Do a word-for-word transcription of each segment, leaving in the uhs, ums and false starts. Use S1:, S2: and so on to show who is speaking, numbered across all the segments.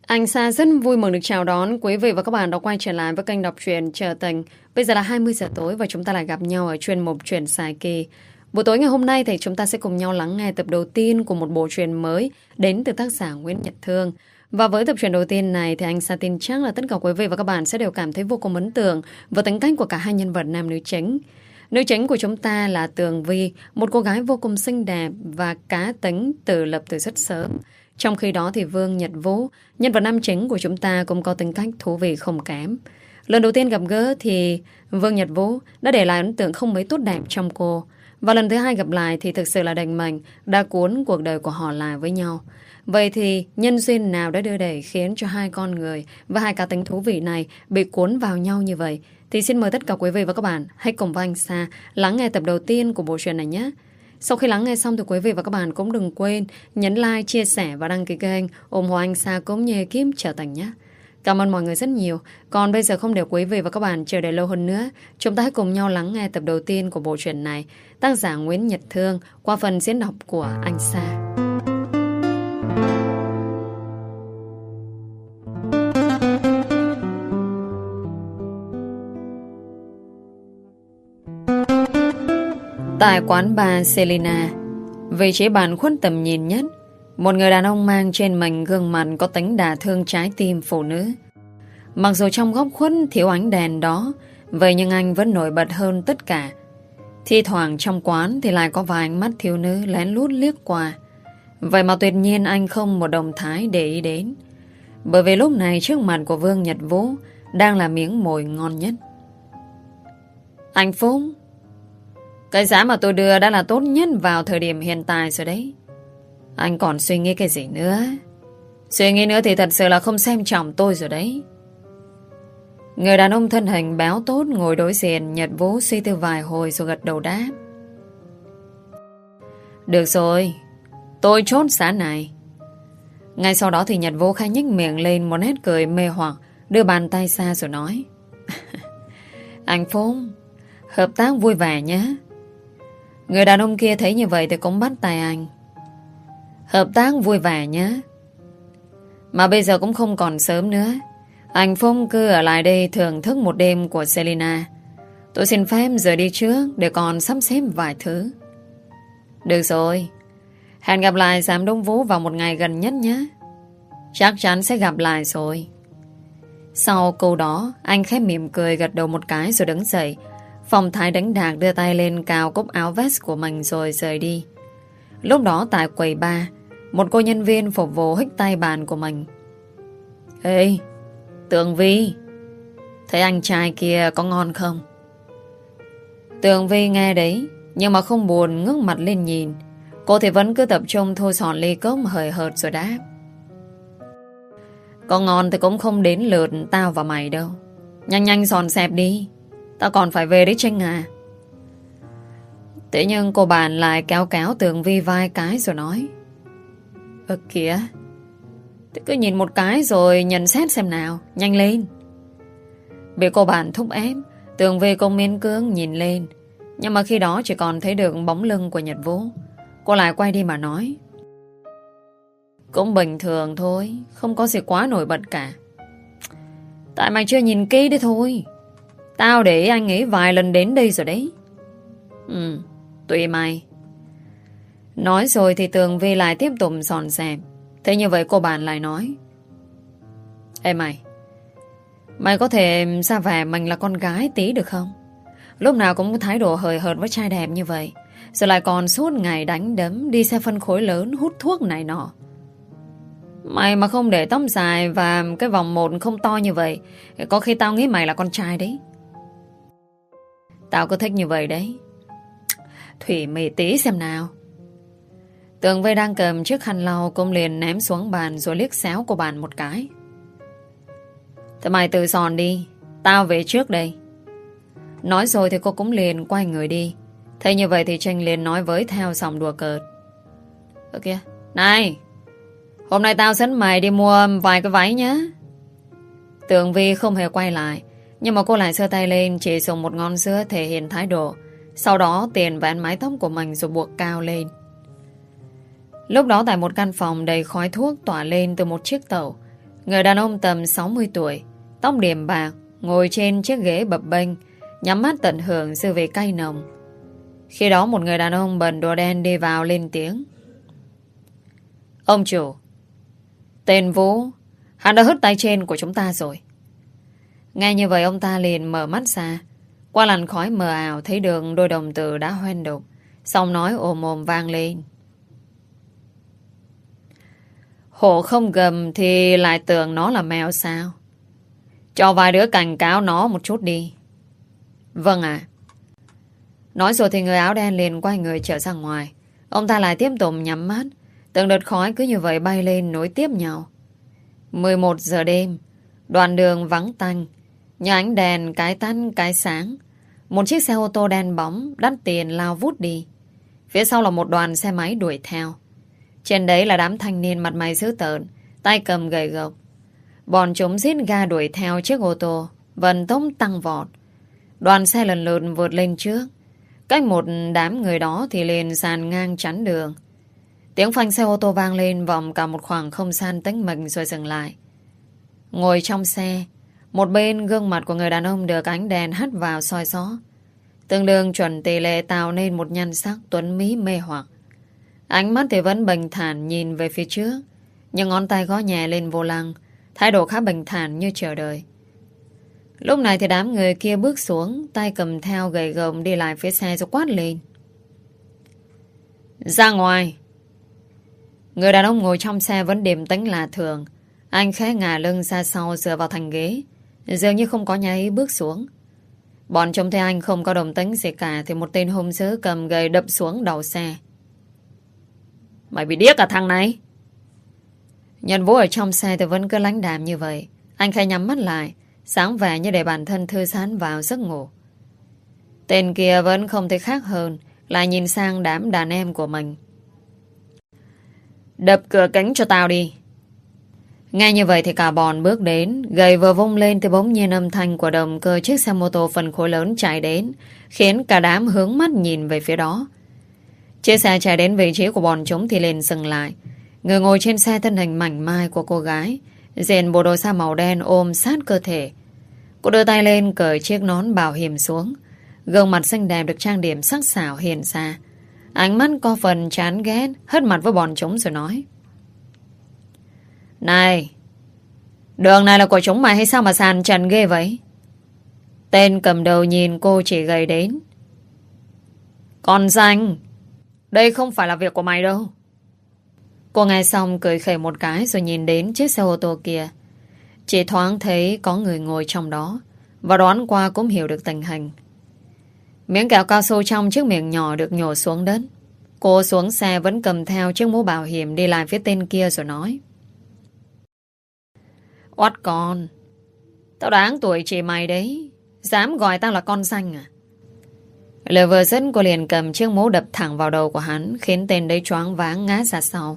S1: Anh Sa rất vui mừng được chào đón quý vị và các bạn đã quay trở lại với kênh đọc truyện Trờ Tình. Bây giờ là hai mươi giờ tối và chúng ta lại gặp nhau ở chuyên mục Truyện Dài Kỳ. Buổi tối ngày hôm nay thì chúng ta sẽ cùng nhau lắng nghe tập đầu tiên của một bộ truyện mới đến từ tác giả Nguyễn Nhật Thương. Và với tập truyện đầu tiên này thì anh Sa tin chắc là tất cả quý vị và các bạn sẽ đều cảm thấy vô cùng ấn tượng với tính cách của cả hai nhân vật nam nữ chính. Nữ chính của chúng ta là Tường Vi, một cô gái vô cùng xinh đẹp và cá tính tự lập từ rất sớm. Trong khi đó thì Vương Nhật Vũ, nhân vật nam chính của chúng ta cũng có tính cách thú vị không kém. Lần đầu tiên gặp gỡ thì Vương Nhật Vũ đã để lại ấn tượng không mấy tốt đẹp trong cô. Và lần thứ hai gặp lại thì thực sự là định mệnh đã cuốn cuộc đời của họ lại với nhau. Vậy thì nhân duyên nào đã đưa đẩy khiến cho hai con người và hai cá tính thú vị này bị cuốn vào nhau như vậy? Thì xin mời tất cả quý vị và các bạn hãy cùng với anh Sa lắng nghe tập đầu tiên của bộ truyện này nhé. Sau khi lắng nghe xong thì quý vị và các bạn cũng đừng quên nhấn like, chia sẻ và đăng ký kênh ủng hộ anh Sa cũng như ekip Trờ Tình nhé. Cảm ơn mọi người rất nhiều. Còn bây giờ không để quý vị và các bạn chờ đợi lâu hơn nữa, chúng ta hãy cùng nhau lắng nghe tập đầu tiên của bộ truyện này, tác giả Nguyễn Nhật Thương qua phần diễn đọc của anh Sa. Tại quán bar Selina, vị trí bàn khuất tầm nhìn nhất, một người đàn ông mang trên mình gương mặt có tính đả thương trái tim phụ nữ. Mặc dù trong góc khuất thiếu ánh đèn đó, vậy nhưng anh vẫn nổi bật hơn tất cả. Thi thoảng trong quán thì lại có vài ánh mắt thiếu nữ lén lút liếc qua. Vậy mà tuyệt nhiên anh không một động thái để ý đến. Bởi vì lúc này trước mặt của Vương Nhật Vũ đang là miếng mồi ngon nhất. Anh Phúc, cái giá mà tôi đưa đã là tốt nhất vào thời điểm hiện tại rồi đấy. Anh còn suy nghĩ cái gì nữa? Suy nghĩ nữa thì thật sự là không xem trọng tôi rồi đấy. Người đàn ông thân hình béo tốt ngồi đối diện Nhật Vũ suy tư vài hồi rồi gật đầu đáp. Được rồi, tôi chốt giá này. Ngay sau đó thì Nhật Vũ khai nhếch miệng lên một nét cười mê hoặc, đưa bàn tay ra rồi nói. Anh Phúc, hợp tác vui vẻ nhé. Người đàn ông kia thấy như vậy thì cũng bắt tay anh. Hợp tác vui vẻ nhé. Mà bây giờ cũng không còn sớm nữa. Anh Phúc cứ ở lại đây thưởng thức một đêm của Selina. Tôi xin phép rời đi trước để còn sắp xếp vài thứ. Được rồi, hẹn gặp lại giám đốc Vũ vào một ngày gần nhất nhé. Chắc chắn sẽ gặp lại rồi. Sau câu đó, anh khép mỉm cười gật đầu một cái rồi đứng dậy. Phong thái đánh đạc đưa tay lên cào cúc áo vest của mình rồi rời đi. Lúc đó tại quầy bar, một cô nhân viên phục vụ hích tay bàn của mình. Ê, Tường Vi, thấy anh trai kia có ngon không? Tường Vi nghe đấy, nhưng mà không buồn ngước mặt lên nhìn. Cô thì vẫn cứ tập trung thu dọn ly cốc hời hợt rồi đáp. Có ngon thì cũng không đến lượt tao và mày đâu. Nhanh nhanh dọn dẹp đi, tao còn phải về đấy Trinh à. Thế nhưng cô bạn lại kéo kéo Tường Vi vai cái rồi nói. Ơ kìa, thế cứ nhìn một cái rồi nhận xét xem nào, nhanh lên. Bị cô bạn thúc ép, Tường Vi cũng miễn cưỡng nhìn lên. Nhưng mà khi đó chỉ còn thấy được bóng lưng của Nhật Vũ. Cô lại quay đi mà nói. Cũng bình thường thôi, không có gì quá nổi bật cả. Tại mày chưa nhìn kỹ đấy thôi. Tao để anh ấy vài lần đến đây rồi đấy. Ừ, tùy mày. Nói rồi thì Tường Vi lại tiếp tục dọn dẹp. Thế như vậy cô bạn lại nói. Ê mày, mày có thể ra vẻ mình là con gái tí được không? Lúc nào cũng có thái độ hời hợt với trai đẹp như vậy, rồi lại còn suốt ngày đánh đấm, đi xe phân khối lớn, hút thuốc này nọ. Mày mà không để tóc dài và cái vòng một không to như vậy, có khi tao nghĩ mày là con trai đấy. Tao cứ thích như vậy đấy. Thủy mì tí xem nào. Tường Vi đang cầm chiếc khăn lau cũng liền ném xuống bàn rồi liếc xéo của bàn một cái. Thế mày tự dọn đi, tao về trước đây. Nói rồi thì cô cũng liền quay người đi. Thế như vậy thì Tranh liền nói với theo giọng đùa cợt. Ơ kìa, này, hôm nay tao dẫn mày đi mua vài cái váy nhé. Tường Vi không hề quay lại, nhưng mà cô lại giơ tay lên chỉ dùng một ngón giữa thể hiện thái độ. Sau đó tiền vén mái tóc của mình rồi buộc cao lên. Lúc đó tại một căn phòng đầy khói thuốc tỏa lên từ một chiếc tẩu, Người đàn ông tầm sáu mươi tuổi, tóc điểm bạc, ngồi trên chiếc ghế bập bênh, nhắm mắt tận hưởng dư vị cay nồng. Khi đó một người đàn ông bần đồ đen đi vào lên tiếng. Ông chủ, tên Vũ, hắn đã hất tay trên của chúng ta rồi. Nghe như vậy ông ta liền mở mắt ra. Qua làn khói mờ ảo thấy đường đôi đồng tử đã hoen đục. Xong nói ồm ồm vang lên. Hổ không gầm thì lại tưởng nó là mèo sao? Cho vài đứa cảnh cáo nó một chút đi. Vâng ạ. Nói rồi thì người áo đen liền quay người trở ra ngoài. Ông ta lại tiếp tục nhắm mắt. Từng đợt khói cứ như vậy bay lên nối tiếp nhau. mười một giờ đêm, đoạn đường vắng tanh, nhà ánh đèn cái tắt cái sáng. Một chiếc xe ô tô đen bóng đắt tiền lao vút đi. Phía sau là một đoàn xe máy đuổi theo. Trên đấy là đám thanh niên mặt mày dữ tợn, tay cầm gậy gộc. Bọn chúng giết ga đuổi theo chiếc ô tô, vận tốc tăng vọt. Đoàn xe lần lượt vượt lên trước. Cách một đám người đó thì liền sàn ngang chắn đường. Tiếng phanh xe ô tô vang lên vòng cả một khoảng không gian tĩnh mịch rồi dừng lại. Ngồi trong xe, một bên gương mặt của người đàn ông được ánh đèn hắt vào soi gió. Tương đương chuẩn tỷ lệ tạo nên một nhan sắc tuấn mỹ mê hoặc. Ánh mắt thì vẫn bình thản nhìn về phía trước, nhưng ngón tay gõ nhẹ lên vô lăng, thái độ khá bình thản như chờ đợi. Lúc này thì đám người kia bước xuống, tay cầm theo gậy gồng đi lại phía xe rồi quát lên. Ra ngoài! Người đàn ông ngồi trong xe vẫn điềm tĩnh lạ thường. Anh khẽ ngả lưng ra sau dựa vào thành ghế, dường như không có nháy bước xuống. Bọn chúng thấy anh không có đồng tính gì cả thì một tên hung dữ cầm gậy đập xuống đầu xe. Mày bị điếc à thằng này? Nhân Vũ ở trong xe thì vẫn cứ lánh đàm như vậy. Anh khẽ nhắm mắt lại, sáng vẻ như để bản thân thư giãn vào giấc ngủ. Tên kia vẫn không thể khác hơn, lại nhìn sang đám đàn em của mình. Đập cửa kính cho tao đi. Nghe như vậy thì cả bọn bước đến, gậy vừa vung lên thì bỗng nhiên âm thanh của động cơ chiếc xe mô tô phân khối lớn chạy đến, khiến cả đám hướng mắt nhìn về phía đó. Chiếc xe chạy đến vị trí của bọn chúng thì liền dừng lại. Người ngồi trên xe thân hình mảnh mai của cô gái, diện bộ đồ sa màu đen ôm sát cơ thể. Cô đưa tay lên cởi chiếc nón bảo hiểm xuống. Gương mặt xinh đẹp được trang điểm sắc sảo hiện ra. Ánh mắt có phần chán ghét, hất mặt với bọn chúng rồi nói. Này, đường này là của chúng mày hay sao mà sàn trần ghê vậy? Tên cầm đầu nhìn cô chỉ gầy đến. Con danh, đây không phải là việc của mày đâu. Cô nghe xong cười khẩy một cái rồi nhìn đến chiếc xe ô tô kia. Chỉ thoáng thấy có người ngồi trong đó, và đoán qua cũng hiểu được tình hình. Miếng kẹo cao su trong chiếc miệng nhỏ được nhổ xuống đất. Cô xuống xe vẫn cầm theo chiếc mũ bảo hiểm đi lại phía tên kia rồi nói. Oát con, tao đáng tuổi chị mày đấy, dám gọi tao là con xanh à? Lời vừa dứt cô liền cầm chiếc mũ đập thẳng vào đầu của hắn, khiến tên đấy choáng váng ngã ra sau.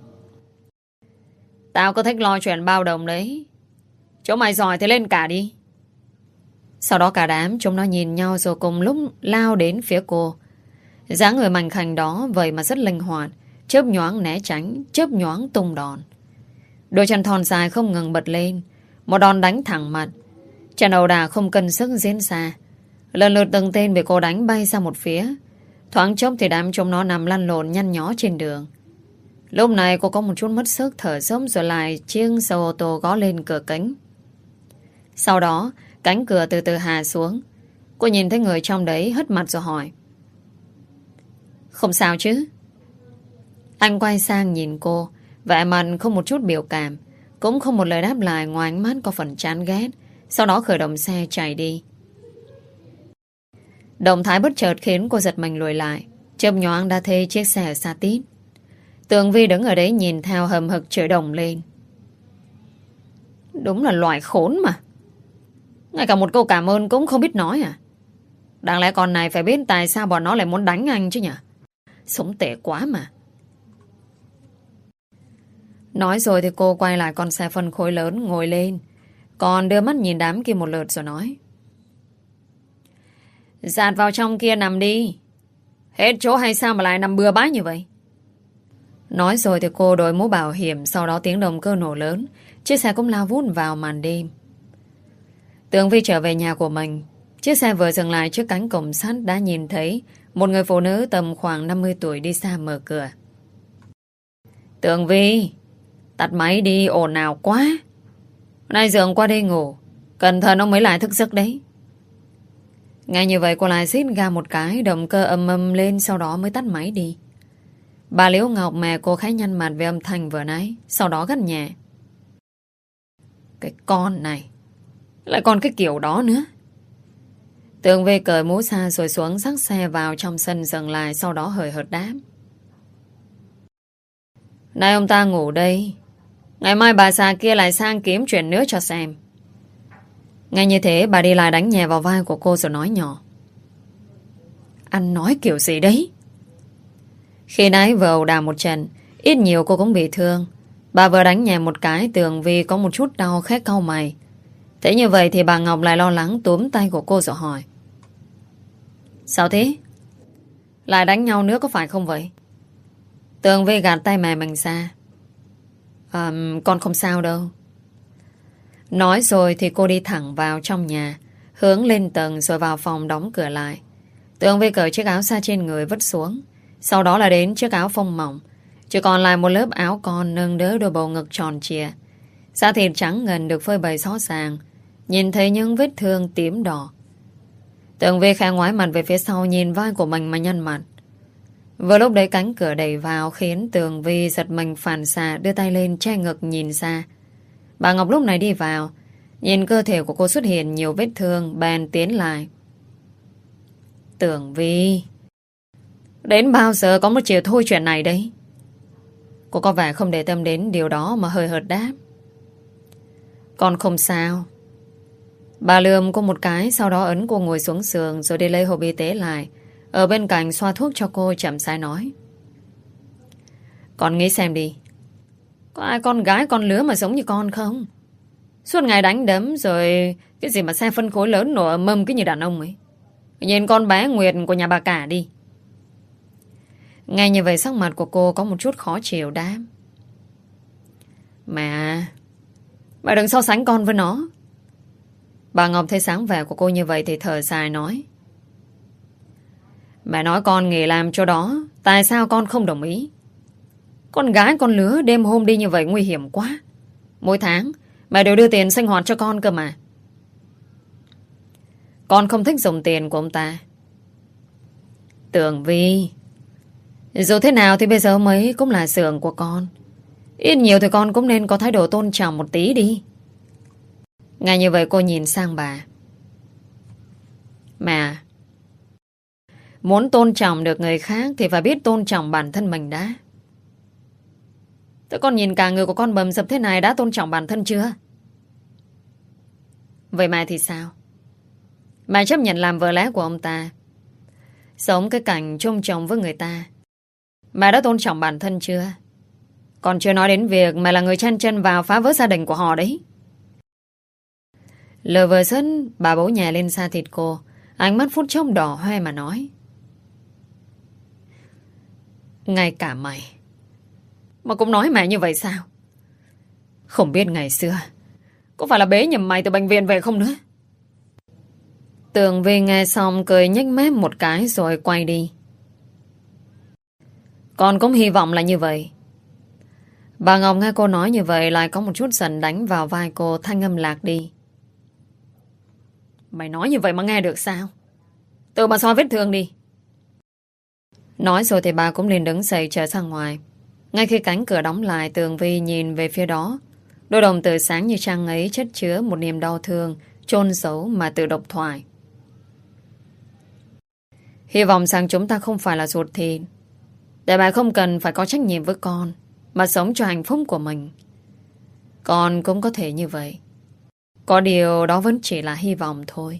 S1: Tao có thích lo chuyện bao đồng đấy, chỗ mày giỏi thì lên cả đi. Sau đó cả đám chúng nó nhìn nhau rồi cùng lúc lao đến phía cô. Dáng người mảnh khảnh đó vậy mà rất linh hoạt, chớp nhoáng né tránh, chớp nhoáng tung đòn. Đôi chân thon dài không ngừng bật lên, một đòn đánh thẳng mặt. Trận ẩu đả không cân sức diễn ra. Lần lượt từng tên bị cô đánh bay ra một phía. Thoáng chốc thì đám chúng nó nằm lăn lộn nhăn nhó trên đường. Lúc này cô có một chút mất sức thở dốc rồi lại chiếc xe ô tô gõ lên cửa kính. Sau đó cánh cửa từ từ hạ xuống. Cô nhìn thấy người trong đấy hất mặt rồi hỏi. Không sao chứ? Anh quay sang nhìn cô, vẻ mặt không một chút biểu cảm, cũng không một lời đáp lại ngoài ánh mắt có phần chán ghét. Sau đó khởi động xe chạy đi. Động thái bất chợt khiến cô giật mình lùi lại. Chớp nhoáng đã thấy chiếc xe ở xa tít. Tường Vi đứng ở đấy nhìn theo hầm hực chửi đồng lên. Đúng là loại khốn mà. Ngay cả một câu cảm ơn cũng không biết nói à? Đáng lẽ con này phải biết tại sao bọn nó lại muốn đánh anh chứ nhỉ? Sống tệ quá mà. Nói rồi thì cô quay lại con xe phân khối lớn ngồi lên, còn đưa mắt nhìn đám kia một lượt rồi nói. Dạt vào trong kia nằm đi. Hết chỗ hay sao mà lại nằm bừa bãi như vậy? Nói rồi thì cô đội mũ bảo hiểm. Sau đó tiếng động cơ nổ lớn. Chiếc xe cũng lao vút vào màn đêm. Tường Vi trở về nhà của mình. Chiếc xe vừa dừng lại trước cánh cổng sắt đã nhìn thấy một người phụ nữ tầm khoảng năm mươi tuổi đi xa mở cửa. Tường Vi, tắt máy đi, ồn ào quá. Nay dượng qua đây ngủ, cẩn thận ông mới lại thức giấc đấy. Ngay như vậy cô lại xít ga một cái, động cơ ầm ầm lên, sau đó mới tắt máy đi. Bà Liễu Ngọc mẹ cô khá nhăn mặt về âm thanh vừa nãy, sau đó gắt nhẹ. Cái con này, lại còn cái kiểu đó nữa. Tường Vi cởi mũ xa rồi xuống dắt xe vào trong sân dừng lại, sau đó hời hợt đáp. Nay ông ta ngủ đây, ngày mai bà già kia lại sang kiếm chuyện nữa cho xem. Ngay như thế bà đi lại đánh nhẹ vào vai của cô rồi nói nhỏ. Anh nói kiểu gì đấy? Khi nãy vừa ẩu đả một trận, ít nhiều cô cũng bị thương. Bà vừa đánh nhẹ một cái, Tường Vi có một chút đau khét cau mày. Thế như vậy thì bà Ngọc lại lo lắng túm tay của cô rồi hỏi. Sao thế? Lại đánh nhau nữa có phải không vậy? Tường Vi gạt tay mẹ mình ra. À, con không sao đâu. Nói rồi thì cô đi thẳng vào trong nhà, hướng lên tầng rồi vào phòng đóng cửa lại. Tường Vi cởi chiếc áo xa trên người vứt xuống. Sau đó là đến chiếc áo phông mỏng, chỉ còn lại một lớp áo con nâng đỡ đôi bầu ngực tròn trịa. Da thịt trắng ngần được phơi bày rõ ràng, nhìn thấy những vết thương tím đỏ. Tường Vi khẽ ngoái mặt về phía sau, nhìn vai của mình mà nhăn mặt. Vừa lúc đấy cánh cửa đẩy vào khiến Tường Vi giật mình phản xạ, đưa tay lên che ngực nhìn ra. Bà Ngọc lúc này đi vào, nhìn cơ thể của cô xuất hiện nhiều vết thương, bèn tiến lại. Tường Vi, đến bao giờ có một chiều thôi chuyện này đấy? Cô có vẻ không để tâm đến điều đó mà hơi hợt đáp. Con không sao. Bà lườm cô một cái, sau đó ấn cô ngồi xuống giường rồi đi lấy hộp y tế lại. Ở bên cạnh xoa thuốc cho cô, chậm rãi nói. Con nghĩ xem đi, có ai con gái con lứa mà giống như con không? Suốt ngày đánh đấm rồi cái gì mà xe phân khối lớn nổ mâm cứ như đàn ông ấy. Nhìn con bé Nguyệt của nhà bà cả đi. Ngay như vậy sắc mặt của cô có một chút khó chịu đáp. Mẹ, mẹ đừng so sánh con với nó. Bà Ngọc thấy sáng vẻ của cô như vậy thì thở dài nói. Mẹ nói con nghỉ làm chỗ đó, tại sao con không đồng ý? Con gái con lứa đêm hôm đi như vậy nguy hiểm quá. Mỗi tháng mẹ đều đưa tiền sinh hoạt cho con cơ mà. Con không thích dùng tiền của ông ta. Tường Vi, dù thế nào thì bây giờ ông ấy cũng là xưởng của con. Ít nhiều thì con cũng nên có thái độ tôn trọng một tí đi. Ngay như vậy cô nhìn sang bà. Mẹ, muốn tôn trọng được người khác thì phải biết tôn trọng bản thân mình đã. Thế con nhìn cả người của con bầm dập thế này đã tôn trọng bản thân chưa? Vậy mẹ thì sao? Mẹ chấp nhận làm vợ lẽ của ông ta, sống cái cảnh chung chồng với người ta. Mẹ đã tôn trọng bản thân chưa? Còn chưa nói đến việc mẹ là người chen chân vào phá vỡ gia đình của họ đấy. Lời vừa dứt, bà bố nhè lên da thịt cô, ánh mắt phút chốc đỏ hoe mà nói. Ngay cả mày mà cũng nói mẹ như vậy sao? Không biết ngày xưa có phải là bế nhầm mày từ bệnh viện về không nữa? Tường Vi nghe xong cười nhếch mép một cái rồi quay đi. Con cũng hy vọng là như vậy. Bà Ngọc nghe cô nói như vậy lại có một chút giận đánh vào vai cô, thanh âm lạc đi. Mày nói như vậy mà nghe được sao? Tự mà soi vết thương đi. Nói rồi thì bà cũng liền đứng dậy trở ra ngoài. Ngay khi cánh cửa đóng lại, Tường Vi nhìn về phía đó. Đôi đồng tử sáng như trăng ấy chất chứa một niềm đau thương, chôn giấu mà tự độc thoại. Hy vọng rằng chúng ta không phải là ruột thịt, để bà không cần phải có trách nhiệm với con, mà sống cho hạnh phúc của mình. Con cũng có thể như vậy. Có điều đó vẫn chỉ là hy vọng thôi.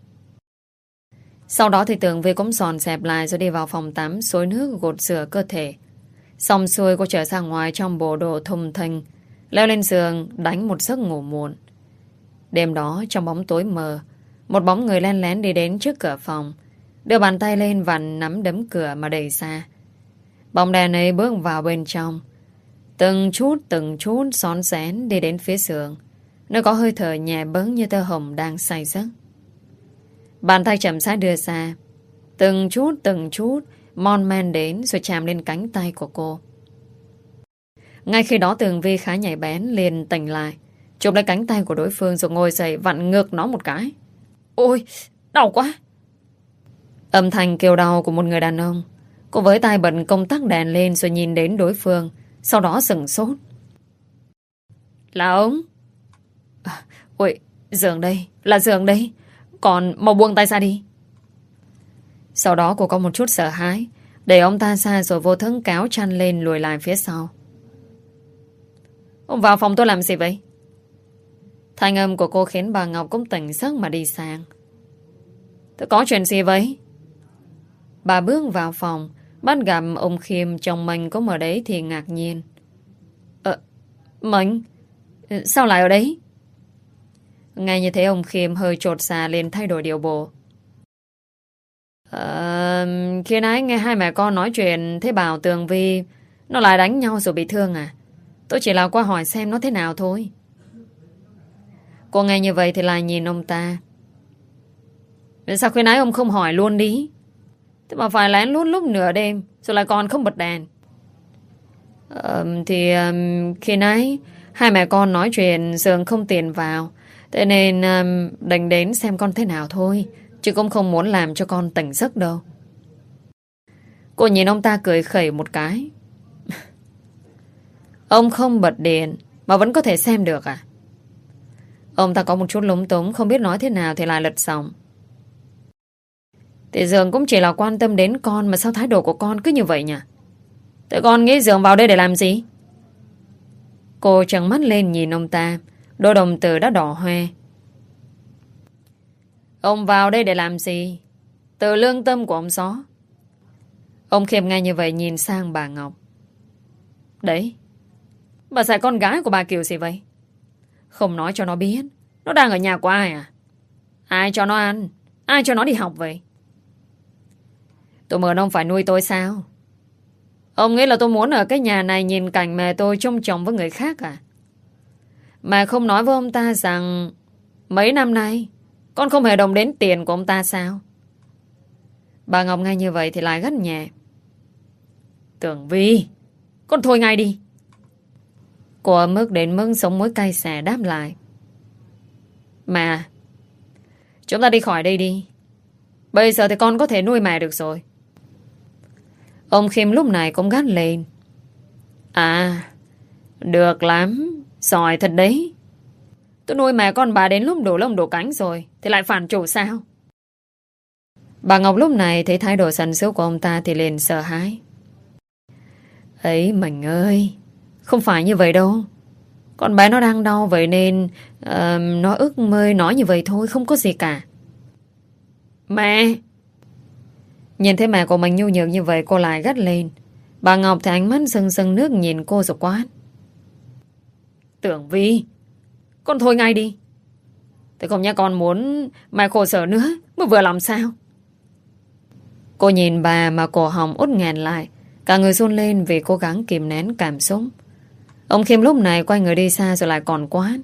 S1: Sau đó thì Tường Vi cũng dọn dẹp lại rồi đi vào phòng tắm, xối nước gột rửa cơ thể. Xong xuôi cô trở ra ngoài trong bộ đồ thùng thình, leo lên giường đánh một giấc ngủ muộn. Đêm đó trong bóng tối mờ, một bóng người len lén đi đến trước cửa phòng, đưa bàn tay lên vặn nắm đấm cửa mà đẩy ra. Bóng đèn ấy bước vào bên trong. Từng chút từng chút xón xén đi đến phía giường. Nó có hơi thở nhẹ bẫng như tơ hồng đang say giấc. Bàn tay chậm rãi đưa ra. Từng chút từng chút mon men đến rồi chạm lên cánh tay của cô. Ngay khi đó Tường Vi khá nhạy bén liền tỉnh lại, chụp lấy cánh tay của đối phương rồi ngồi dậy vặn ngược nó một cái. Ôi, đau quá! Âm thanh kêu đau của một người đàn ông. Cô với tay bật công tắc đèn lên rồi nhìn đến đối phương, sau đó sửng sốt. Là ông? À, ôi, giường đây, là giường đây. Còn mau buông tay ra đi. Sau đó cô có một chút sợ hãi, đẩy ông ta ra rồi vô thức kéo chăn lên lùi lại phía sau. Ông vào phòng tôi làm gì vậy? Thanh âm của cô khiến bà Ngọc cũng tỉnh giấc mà đi sang. Tôi có chuyện gì vậy? Bà bước vào phòng, bắt gặp ông Khiêm chồng mình có ở đấy thì ngạc nhiên. Ờ, mình? Sao lại ở đấy? Ngay như thế ông Khiêm hơi chột dạ lên thay đổi điệu bộ. Ờ, khi nãy nghe hai mẹ con nói chuyện thế bảo Tường Vi nó lại đánh nhau rồi bị thương à? Tôi chỉ là qua hỏi xem nó thế nào thôi. Cô nghe như vậy thì lại nhìn ông ta. Sao khi nãy ông không hỏi luôn đi? Thế mà phải lén lút lúc nửa đêm rồi lại còn không bật đèn. Ờ, thì um, khi nãy hai mẹ con nói chuyện giường không tiền vào, thế nên um, đành đến xem con thế nào thôi, chứ cũng không muốn làm cho con tỉnh giấc đâu. Cô nhìn ông ta cười khẩy một cái. Ông không bật điện mà vẫn có thể xem được à? Ông ta có một chút lúng túng, không biết nói thế nào thì lại lật giọng. Thì Dường cũng chỉ là quan tâm đến con, mà sao thái độ của con cứ như vậy nhỉ? Thế con nghĩ Dường vào đây để làm gì? Cô trợn mắt lên nhìn ông ta, đôi đồng tử đã đỏ hoe. Ông vào đây để làm gì? Từ lương tâm của ông Gió. Ông Khiêm nghe như vậy nhìn sang bà Ngọc. Đấy, bà dạy con gái của bà kiểu gì vậy? Không nói cho nó biết nó đang ở nhà của ai à? Ai cho nó ăn? Ai cho nó đi học vậy? Tôi mượn ông phải nuôi tôi sao? Ông nghĩ là tôi muốn ở cái nhà này nhìn cảnh mẹ tôi trông chồng với người khác à? Mà không nói với ông ta rằng mấy năm nay con không hề động đến tiền của ông ta sao? Bà Ngọc nghe như vậy thì lại gắt nhẹ. Tường Vi, con thôi ngay đi. Cô ấm ức đến mức sống mũi cay xè đáp lại. Mà chúng ta đi khỏi đây đi. Bây giờ thì con có thể nuôi mẹ được rồi. Ông Khiêm lúc này cũng gắt lên. À, được lắm, giỏi thật đấy. Tôi nuôi mẹ con bà đến lúc đổ lông đổ cánh rồi thì lại phản chủ sao? Bà Ngọc lúc này thấy thái độ sần sứu của ông ta thì liền sợ hãi. Ấy mình ơi, không phải như vậy đâu. Con bé nó đang đau vậy nên uh, nó ước mơ nói như vậy thôi, không có gì cả. Mẹ! Nhìn thấy mẹ của mình nhu nhược như vậy, cô lại gắt lên. Bà Ngọc thì ánh mắt sưng sưng nước nhìn cô rồi quát. Tưởng Vi, con thôi ngay đi. Thế không nhá, con muốn mẹ khổ sở nữa mới vừa làm sao? Cô nhìn bà mà cổ họng út nghẹn lại, cả người run lên vì cố gắng kìm nén cảm xúc. Ông Khiêm lúc này quay người đi xa rồi lại còn quát.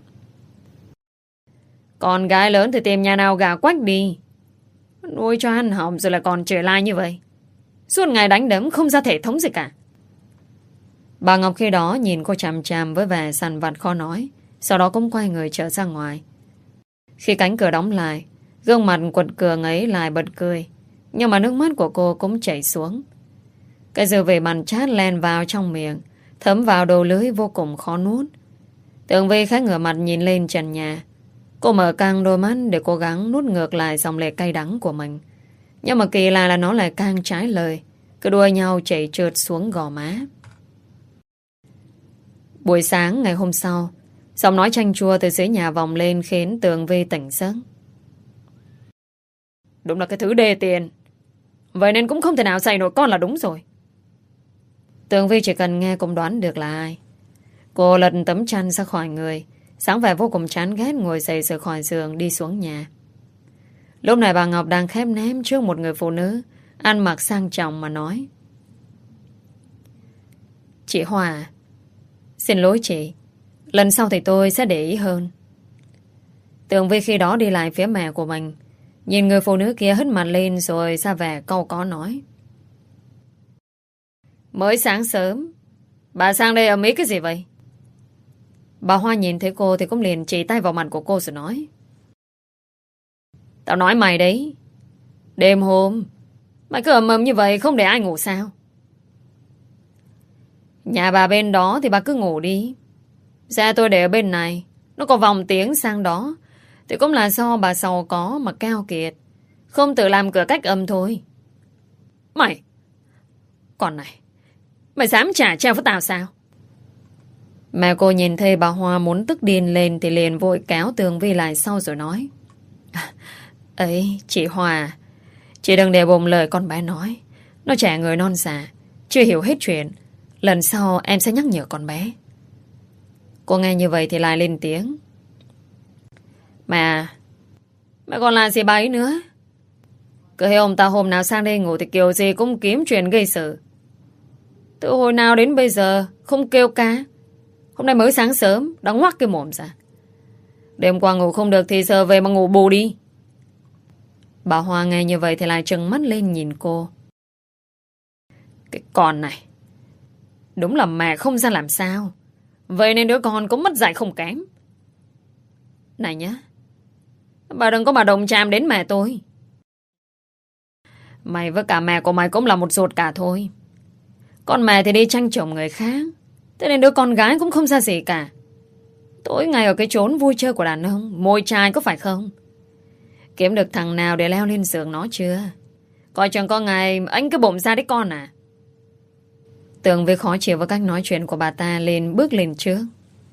S1: Con gái lớn thì tìm nhà nào gà quách đi. Nuôi cho ăn hỏng rồi lại còn trở lại như vậy. Suốt ngày đánh đấm không ra thể thống gì cả. Bà Ngọc khi đó nhìn cô chằm chằm với vẻ sằn vặt khó nói. Sau đó cũng quay người trở ra ngoài. Khi cánh cửa đóng lại, gương mặt quật cường ấy lại bật cười. Nhưng mà nước mắt của cô cũng chảy xuống. Cái dư vị mặn chát len vào trong miệng, thấm vào đầu lưỡi vô cùng khó nuốt. Tường Vi khẽ ngửa mặt nhìn lên trần nhà. Cô mở căng đôi mắt để cố gắng nuốt ngược lại dòng lệ cay đắng của mình. Nhưng mà kỳ lạ là nó lại càng trái lời, cứ đua nhau chảy trượt xuống gò má. Buổi sáng ngày hôm sau, giọng nói chanh chua từ dưới nhà vòng lên khiến Tường Vi tỉnh giấc. Đúng là cái thứ đê tiền. Vậy nên cũng không thể nào dạy nổi con là đúng rồi. Tường Vi chỉ cần nghe cũng đoán được là ai. Cô lật tấm chăn ra khỏi người, sáng vẻ vô cùng chán ghét ngồi dậy rời khỏi giường đi xuống nhà. Lúc này bà Ngọc đang khép nép trước một người phụ nữ ăn mặc sang trọng mà nói. Chị Hòa, xin lỗi chị. Lần sau thì tôi sẽ để ý hơn. Tường Vi khi đó đi lại phía mẹ của mình, nhìn người phụ nữ kia hất mặt lên rồi ra vẻ cau có nói. Mới sáng sớm, bà sang đây ầm ĩ cái gì vậy? Bà Hoa nhìn thấy cô thì cũng liền chỉ tay vào mặt của cô rồi nói. Tao nói mày đấy, đêm hôm mày cứ ầm ầm như vậy không để ai ngủ sao? Nhà bà bên đó thì bà cứ ngủ đi. Xe tôi để ở bên này, nó có vòng tiếng sang đó thì cũng là do bà giàu có mà keo kiệt, không tự làm cửa cách âm thôi. Mày, con này, mày dám trả treo với tao sao? Mẹ cô nhìn thấy bà Hoa muốn tức điên lên thì liền vội kéo Tường Vi lại sau rồi nói. Ấy, chị Hòa, chị đừng để bồm lời con bé nói. Nó trẻ người non già, chưa hiểu hết chuyện. Lần sau em sẽ nhắc nhở con bé. Cô nghe như vậy thì lại lên tiếng. Mà, mẹ còn làm gì bà ấy nữa? Cứ thấy ông ta hôm nào sang đây ngủ thì kiểu gì cũng kiếm chuyện gây sự. Từ hồi nào đến bây giờ không kêu ca. Hôm nay mới sáng sớm đã ngoác cái mồm ra. Đêm qua ngủ không được thì giờ về mà ngủ bù đi. Bà Hoa nghe như vậy thì lại trừng mắt lên nhìn cô. Cái con này, đúng là mẹ không ra làm sao. Vậy nên đứa con cũng mất dạy không kém. Này nhá, bà đừng có mà đồng chạm đến mẹ tôi. Mày với cả mẹ của mày cũng là một ruột cả thôi. Con mẹ thì đi tranh chồng người khác, thế nên đứa con gái cũng không ra gì cả. Tối ngày ở cái chốn vui chơi của đàn ông, môi trai có phải không? Kiếm được thằng nào để leo lên giường nó chưa? Coi chừng có ngày anh cứ bụng ra đấy con à. Tường Vi khó chịu với cách nói chuyện của bà ta lên bước lên trước.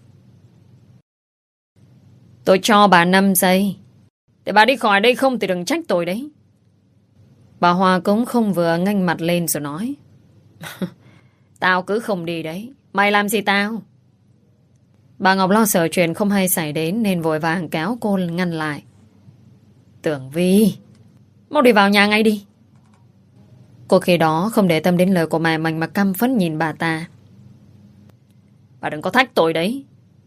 S1: Tôi cho bà năm giây để bà đi khỏi đây, không thì đừng trách tôi đấy. Bà Hoa cũng không vừa nghênh mặt lên rồi nói. Tao cứ không đi đấy. Mày làm gì tao? Bà Ngọc lo sợ chuyện không hay xảy đến nên vội vàng kéo cô ngăn lại. Tường Vi, mau đi vào nhà ngay đi. Cô khi đó không để tâm đến lời của mẹ mình mà căm phẫn nhìn bà ta. Bà đừng có thách tôi đấy.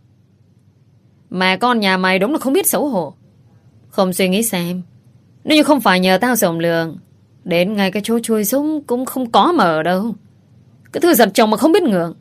S1: Mẹ con nhà mày đúng là không biết xấu hổ. Không suy nghĩ xem, nếu như không phải nhờ tao rộng lượng, đến ngay cái chỗ chui xuống cũng không có mà ở đâu. Cái thứ giật chồng mà không biết ngượng.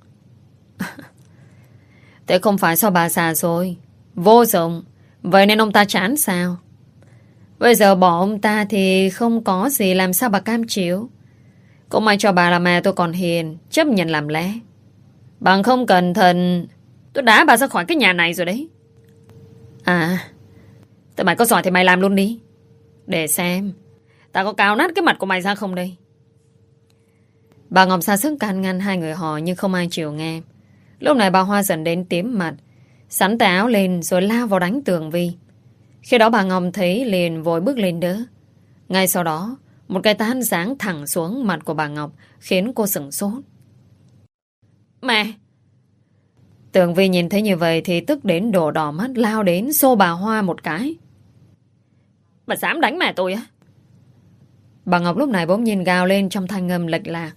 S1: Thế không phải do bà già rồi, vô dụng, vậy nên ông ta chán sao? Bây giờ bỏ ông ta thì không có gì làm sao bà cam chịu. Cũng may cho bà là mẹ tôi còn hiền, chấp nhận làm lẽ. Bằng không cẩn thận tôi đá bà ra khỏi cái nhà này rồi đấy. À, tụi mày có giỏi thì mày làm luôn đi, để xem tao có cào nát cái mặt của mày ra không đây. Bà Ngọc ra sức can ngăn hai người họ nhưng không ai chịu nghe. Lúc này bà Hoa dần đến tím mặt, sắn tay áo lên rồi lao vào đánh Tường Vi. Khi đó bà Ngọc thấy liền vội bước lên đỡ. Ngay sau đó một cái tán giáng thẳng xuống mặt của bà Ngọc khiến cô sửng sốt. Mẹ! Tường Vi nhìn thấy như vậy thì tức đến đổ đỏ mắt, lao đến xô bà Hoa một cái. Bà dám đánh mẹ tôi á? Bà Ngọc lúc này bỗng nhiên gào lên trong thanh âm lệch lạc.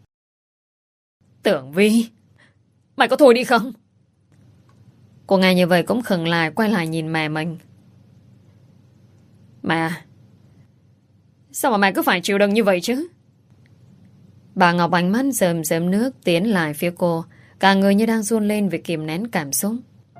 S1: Tường Vi, mày có thôi đi không? Cô nghe như vậy cũng khựng lại, quay lại nhìn mẹ mình. Mẹ, sao mà mẹ cứ phải chịu đựng như vậy chứ? Bà Ngọc ánh mắt rơm rớm nước tiến lại phía cô, cả người như đang run lên vì kìm nén cảm xúc.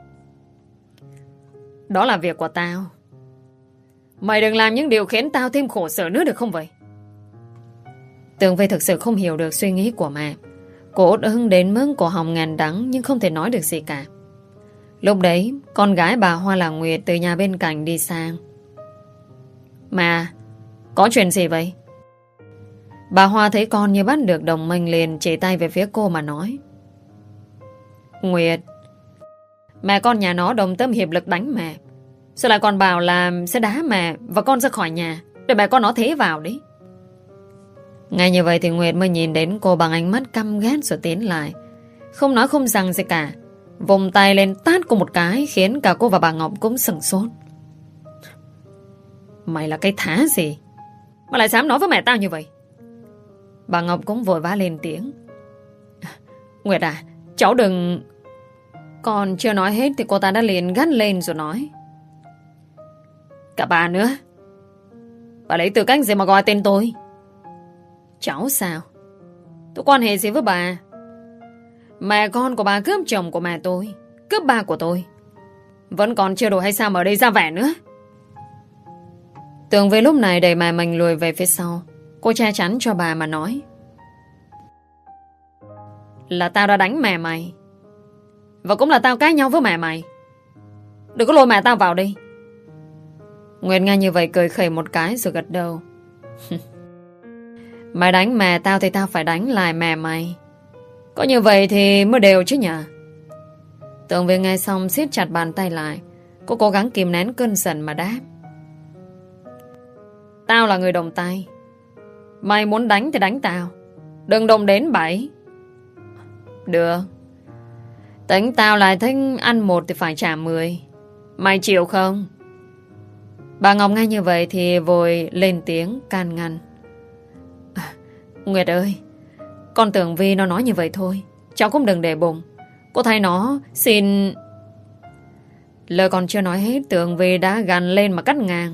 S1: Đó là việc của tao. Mày đừng làm những điều khiến tao thêm khổ sở nữa được không vậy? Tường Vi thực sự không hiểu được suy nghĩ của mẹ. Cô út ưng đến mức cổ họng ngàn đắng nhưng không thể nói được gì cả. Lúc đấy con gái bà Hoa là Nguyệt từ nhà bên cạnh đi sang. Mà có chuyện gì vậy? Bà Hoa thấy con như bắt được đồng minh liền chỉ tay về phía cô mà nói. Nguyệt, mẹ con nhà nó đồng tâm hiệp lực đánh mẹ, rồi lại còn bảo là sẽ đá mẹ và con ra khỏi nhà để mẹ con nó thế vào đấy. Ngay như vậy thì Nguyệt mới nhìn đến cô bằng ánh mắt căm ghét rồi tiến lại, không nói không rằng gì cả, vùng tay lên tát cô một cái khiến cả cô và bà Ngọc cũng sửng sốt. Mày là cái thá gì mà lại dám nói với mẹ tao như vậy? Bà Ngọc cũng vội vã lên tiếng. Nguyệt à, cháu đừng... Còn chưa nói hết thì cô ta đã liền gắt lên rồi nói. Cả bà nữa. Bà lấy tư cách gì mà gọi tên tôi? Cháu sao? Tôi quan hệ gì với bà? Mẹ con của bà cướp chồng của mẹ tôi, cướp ba của tôi. Vẫn còn chưa đủ hay sao mà ở đây ra vẻ nữa? Tường với lúc này đẩy mẹ mình lùi về phía sau. Cô che chắn cho bà mà nói. Là tao đã đánh mẹ mày, và cũng là tao cãi nhau với mẹ mày. Đừng có lôi mẹ tao vào đi. Nguyệt nghe như vậy cười khẩy một cái rồi gật đầu. Mày đánh mẹ tao thì tao phải đánh lại mẹ mày. Có như vậy thì mới đều chứ nhờ. Tường Vi nghe xong siết chặt bàn tay lại. Cô cố gắng kìm nén cơn giận mà đáp. Tao là người đồng tay. Mày muốn đánh thì đánh tao, đừng động đến bậy. Được. Tính tao lại thích ăn một thì phải trả mười. Mày chịu không? Bà Ngọc nghe như vậy thì vội lên tiếng can ngăn. À, Nguyệt ơi, con tưởng Vi nó nói như vậy thôi, cháu cũng đừng để bụng. Cô thấy nó xin... Lời còn chưa nói hết, Tường Vi đã gằn lên mà cắt ngang.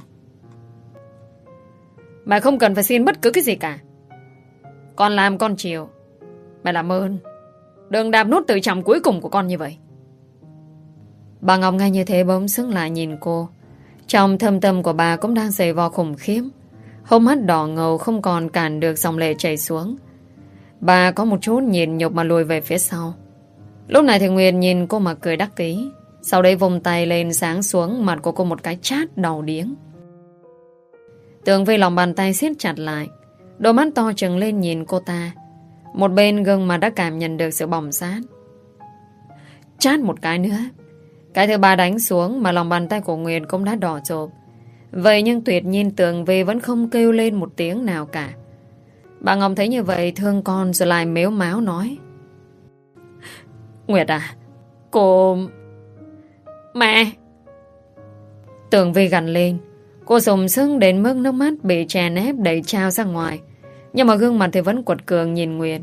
S1: Mày không cần phải xin bất cứ cái gì cả. Con làm con chịu. Mày làm ơn đừng đạp nút tự trọng cuối cùng của con như vậy. Bà Ngọc nghe như thế bỗng sững lại nhìn cô. Trong thâm tâm của bà cũng đang giày vò khủng khiếp. Hốc mắt đỏ ngầu không còn cản được dòng lệ chảy xuống. Bà có một chút nhịn nhục mà lùi về phía sau. Lúc này thì Nguyệt nhìn cô mà cười đắc ý. Sau đấy vùng tay lên giáng xuống mặt của cô một cái chát đầu điếng. Tường Vi lòng bàn tay siết chặt lại, đôi mắt to trừng lên nhìn cô ta. Một bên gương mặt đã cảm nhận được sự bỏng rát. Chát một cái nữa. Cái thứ ba đánh xuống mà lòng bàn tay của Nguyệt cũng đã đỏ rộp. Vậy nhưng tuyệt nhiên Tường Vi vẫn không kêu lên một tiếng nào cả. Bà Ngọc thấy như vậy thương con rồi lại mếu máo nói. Nguyệt à, cô... Mẹ! Tường Vi gằn lên. Cô dùng sức đến mức nước mắt bị chèn ép đẩy trao ra ngoài. Nhưng mà gương mặt thì vẫn quật cường nhìn Nguyệt.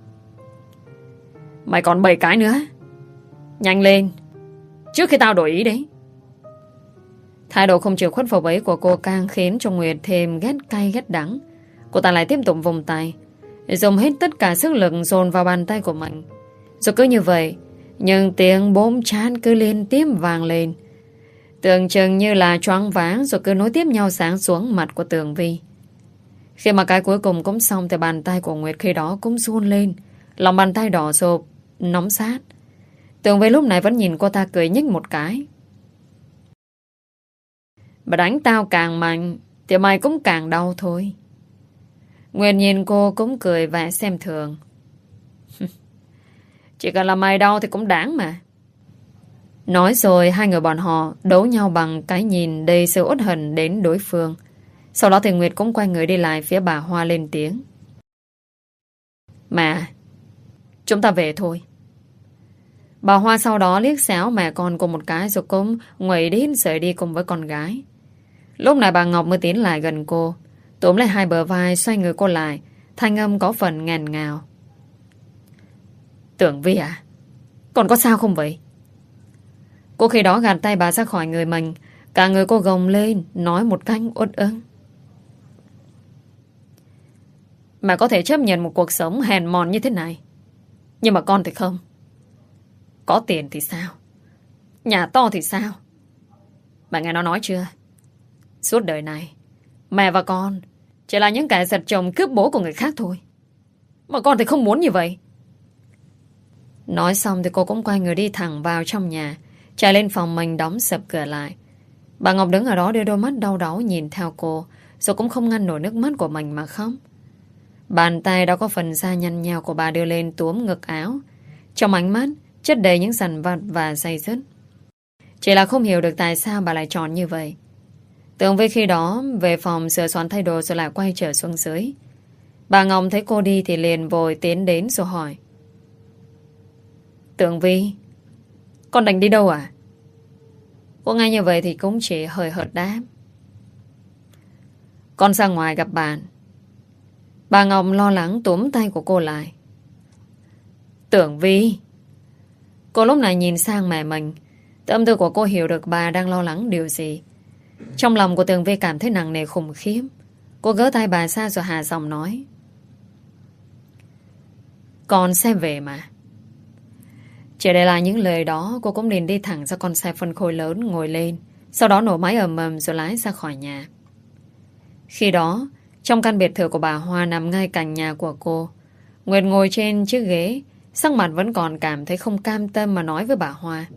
S1: Mày còn bảy cái nữa. Nhanh lên, trước khi tao đổi ý đấy. Thái độ không chịu khuất phục ấy của cô càng khiến cho Nguyệt thêm ghét cay ghét đắng. Cô ta lại tiếp tục vùng tay, dùng hết tất cả sức lực dồn vào bàn tay của mình. Rồi cứ như vậy, nhưng tiếng bốm chán cứ liên tiếp vang lên, tưởng chừng như là choáng váng, rồi cứ nối tiếp nhau sáng xuống mặt của Tường Vi. Khi mà cái cuối cùng cũng xong thì bàn tay của Nguyệt khi đó cũng run lên. Lòng bàn tay đỏ rộp, nóng sát. Tường Vi lúc này vẫn nhìn cô ta cười nhích một cái. Bà đánh tao càng mạnh thì mày cũng càng đau thôi. Nguyệt nhìn cô cũng cười vẻ xem thường. Chỉ cần là mày đau thì cũng đáng mà. Nói rồi hai người bọn họ đấu nhau bằng cái nhìn đầy sự uất hận đến đối phương. Sau đó thì Nguyệt cũng quay người đi lại phía bà Hoa lên tiếng. Mẹ, chúng ta về thôi. Bà Hoa sau đó liếc xéo mẹ con cùng một cái rồi cũng nguẩy đít rời đi cùng với con gái. Lúc này bà Ngọc mới tiến lại gần cô, túm lấy hai bờ vai xoay người cô lại, thanh âm có phần nghẹn ngào. Tưởng Vi à, còn có sao không vậy? Cô khi đó gạt tay bà ra khỏi người mình. Cả người cô gồng lên, nói một cách uất ức. Mẹ có thể chấp nhận một cuộc sống hèn mọn như thế này, nhưng mà con thì không. Có tiền thì sao? Nhà to thì sao? Bà nghe nó nói chưa? Suốt đời này mẹ và con chỉ là những kẻ giật chồng cướp bố của người khác thôi. Mà con thì không muốn như vậy. Nói xong thì cô cũng quay người đi thẳng vào trong nhà, chạy lên phòng mình đóng sập cửa lại. Bà Ngọc đứng ở đó đưa đôi mắt đau đáu nhìn theo cô, rồi cũng không ngăn nổi nước mắt của mình mà khóc. Bàn tay đó có phần da nhăn nheo của bà đưa lên túm ngực áo. Trong ánh mắt chất đầy những dằn vặt và day dứt. Chỉ là không hiểu được tại sao bà lại chọn như vậy. Tưởng Vi khi đó về phòng sửa soạn thay đồ rồi lại quay trở xuống dưới. Bà Ngọc thấy cô đi thì liền vội tiến đến rồi hỏi. Tưởng Vi, con định đi đâu à? Cô nghe như vậy thì cũng chỉ hơi hợt đáp. Con ra ngoài gặp bạn. Bà Ngọc lo lắng túm tay của cô lại. Tưởng Vi. Cô lúc này nhìn sang mẹ mình. Tâm tư của cô hiểu được bà đang lo lắng điều gì. Trong lòng của Tường Vi cảm thấy nặng nề khủng khiếp. Cô gỡ tay bà ra rồi hạ giọng nói. Con sẽ về mà. Chỉ để lại những lời đó, cô cũng liền đi thẳng ra con xe phân khối lớn ngồi lên. Sau đó nổ máy ầm ầm rồi lái ra khỏi nhà. Khi đó, trong căn biệt thự của bà Hoa nằm ngay cạnh nhà của cô, Nguyệt ngồi trên chiếc ghế, sắc mặt vẫn còn cảm thấy không cam tâm mà nói với bà Hoa.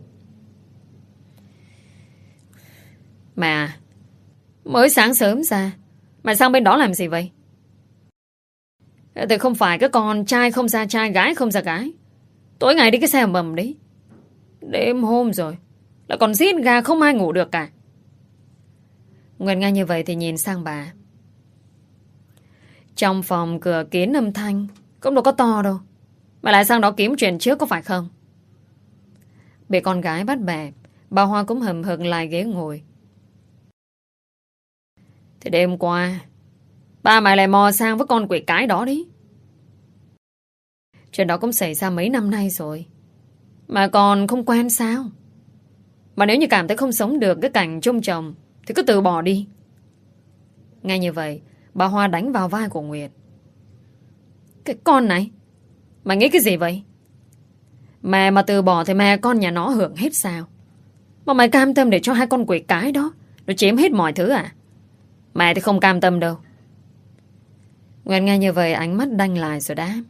S1: Mẹ, mới sáng sớm ra, mà sang bên đó làm gì vậy? Thì không phải cái con trai không ra trai, gái không ra gái. Tối ngày đi cái xe mầm đấy. Đêm hôm rồi, là còn giết gà không ai ngủ được cả. Nguyệt nghe như vậy thì nhìn sang bà. Trong phòng cửa kín âm thanh, cũng đâu có to đâu, mà lại sang đó kiếm chuyện trước có phải không? Bị con gái bắt bẻ, bà Hoa cũng hầm hực lại ghế ngồi. Thì đêm qua ba mày lại mò sang với con quỷ cái đó đi. Chuyện đó cũng xảy ra mấy năm nay rồi, mà còn không quen sao? Mà nếu như cảm thấy không sống được cái cảnh chung chồng thì cứ từ bỏ đi. Nghe như vậy, bà Hoa đánh vào vai của Nguyệt. Cái con này, mày nghĩ cái gì vậy? Mẹ mà từ bỏ thì mẹ con nhà nó hưởng hết sao? Mà mày cam tâm để cho hai con quỷ cái đó nó chiếm hết mọi thứ à? Mẹ thì không cam tâm đâu. Nguyệt nghe như vậy, ánh mắt đanh lại rồi đáp.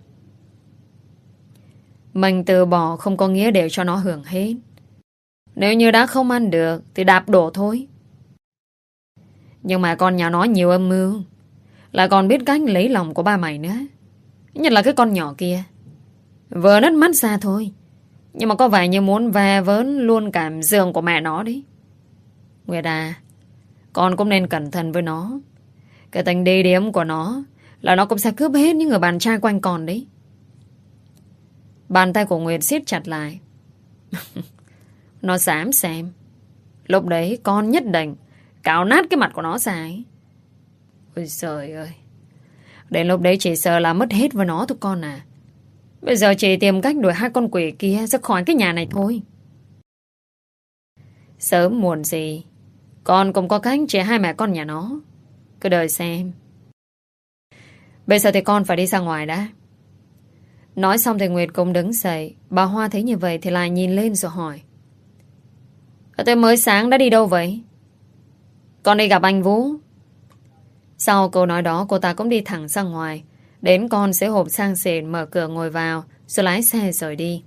S1: Mình từ bỏ không có nghĩa để cho nó hưởng hết. Nếu như đã không ăn được thì đạp đổ thôi. Nhưng mà con nhà nó nhiều âm mưu, lại còn biết cách lấy lòng của ba mày nữa. Nhất là cái con nhỏ kia, vừa nứt mắt ra thôi, nhưng mà có vẻ như muốn ve vớn luôn cảm giường của mẹ nó đấy. Nguyệt à, con cũng nên cẩn thận với nó. Cái tình đi điếm của nó là nó cũng sẽ cướp hết những người bạn trai quanh con đấy. Bàn tay của Nguyệt siết chặt lại. Nó dám xem, lúc đấy con nhất định cào nát cái mặt của nó ra ấy. Ôi trời ơi, đến lúc đấy chỉ sợ là mất hết với nó thôi con à. Bây giờ chỉ tìm cách đuổi hai con quỷ kia ra khỏi cái nhà này thôi. Sớm muộn gì con cũng có cách chỉ hai mẹ con nhà nó. Cứ đợi xem. Bây giờ thì con phải đi ra ngoài đã. Nói xong thì Nguyệt cũng đứng dậy. Bà Hoa thấy như vậy thì lại nhìn lên rồi hỏi. Tôi mới sáng đã đi đâu vậy? Con đi gặp anh Vũ. Sau câu nói đó, cô ta cũng đi thẳng ra ngoài. Đến con sẽ hộp sang xịn, mở cửa ngồi vào, rồi lái xe rời đi.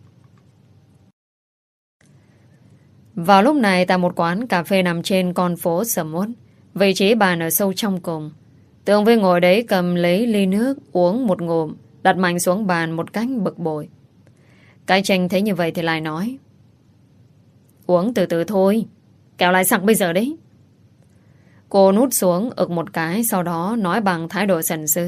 S1: Vào lúc này, tại một quán cà phê nằm trên con phố sầm uất, vị trí bàn ở sâu trong cùng, Tường Vi ngồi đấy cầm lấy ly nước, uống một ngụm, đặt mạnh xuống bàn một cách bực bội. Cái Tranh thấy như vậy thì lại nói. Uống từ từ thôi, kẻo lại sặc bây giờ đấy. Cô nút xuống ực một cái, sau đó nói bằng thái độ sần sứ.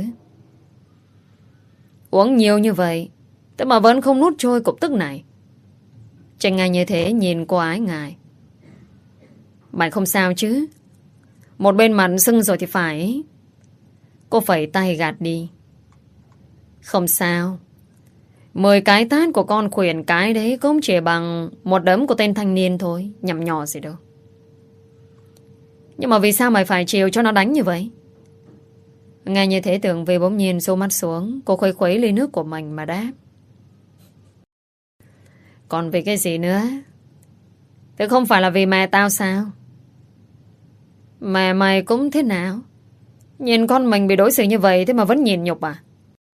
S1: Uống nhiều như vậy, thế mà vẫn không nuốt trôi cục tức này. Tranh nghe như thế nhìn cô ái ngại. Mày không sao chứ? Một bên mặt sưng rồi thì phải. Cô phẩy tay gạt đi. Không sao. Mười cái tát của con khuyển cái đấy cũng chỉ bằng một đấm của tên thanh niên thôi, nhằm nhỏ gì đâu. Nhưng mà vì sao mày phải chiều cho nó đánh như vậy? Nghe như thế Tường Vi bỗng nhiên xô mắt xuống. Cô khuấy khuấy ly nước của mình mà đáp. Còn vì cái gì nữa? Thế không phải là vì mẹ tao sao? Mẹ mày cũng thế nào? Nhìn con mình bị đối xử như vậy thế mà vẫn nhìn nhục à?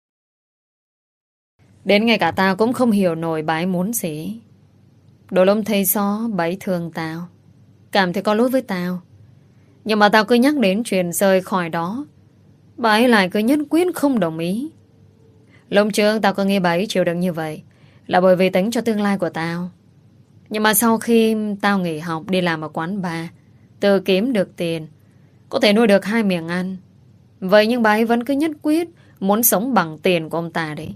S1: Đến ngay cả tao cũng không hiểu nổi bà ấy muốn gì. Đồ lông thấy gió bà ấy thương tao, cảm thấy có lỗi với tao. Nhưng mà tao cứ nhắc đến chuyện rời khỏi đó, bà ấy lại cứ nhất quyết không đồng ý. Lúc trước tao có nghe bà ấy chịu đựng như vậy là bởi vì tính cho tương lai của tao. Nhưng mà sau khi tao nghỉ học đi làm ở quán bar, tự kiếm được tiền, có thể nuôi được hai miệng ăn, vậy nhưng bà ấy vẫn cứ nhất quyết muốn sống bằng tiền của ông ta đấy.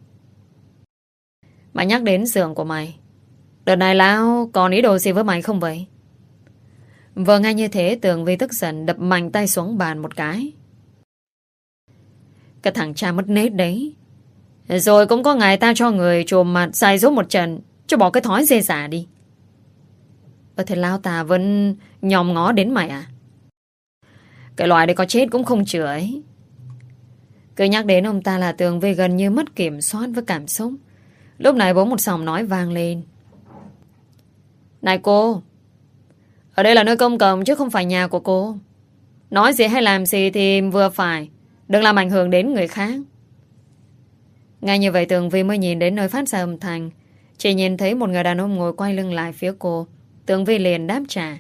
S1: Mà nhắc đến giường của mày, đợt này Lão còn ý đồ gì với mày không vậy? Vừa nghe như thế Tường Vi tức giận đập mạnh tay xuống bàn một cái. Cái thằng cha mất nết đấy, Rồi cũng có ngày tao cho người trùm mặt xài dốt một trận, cho bỏ cái thói dê giả đi. Ờ thế lao tà vẫn nhòm ngó đến mày à? Cái loại đấy có chết cũng không chửi. Cứ nhắc đến ông ta là Tường Vi gần như mất kiểm soát với cảm xúc. Lúc này bỗng một giọng nói vang lên. Này cô, ở đây là nơi công cộng chứ không phải nhà của cô. Nói gì hay làm gì thì vừa phải, đừng làm ảnh hưởng đến người khác. Ngay như vậy Tường Vi mới nhìn đến nơi phát ra âm thanh. Chỉ nhìn thấy một người đàn ông ngồi quay lưng lại phía cô. Tường Vi liền đáp trả.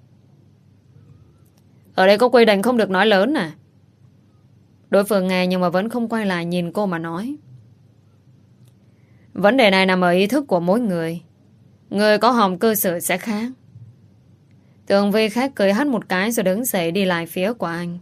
S1: Ở đây có quy định không được nói lớn à? Đối phương nghe nhưng mà vẫn không quay lại nhìn cô mà nói. Vấn đề này nằm ở ý thức của mỗi người. Người có hòm cơ sở sẽ khác. Tường Vi khách cười hắt một cái rồi đứng dậy đi lại phía của anh.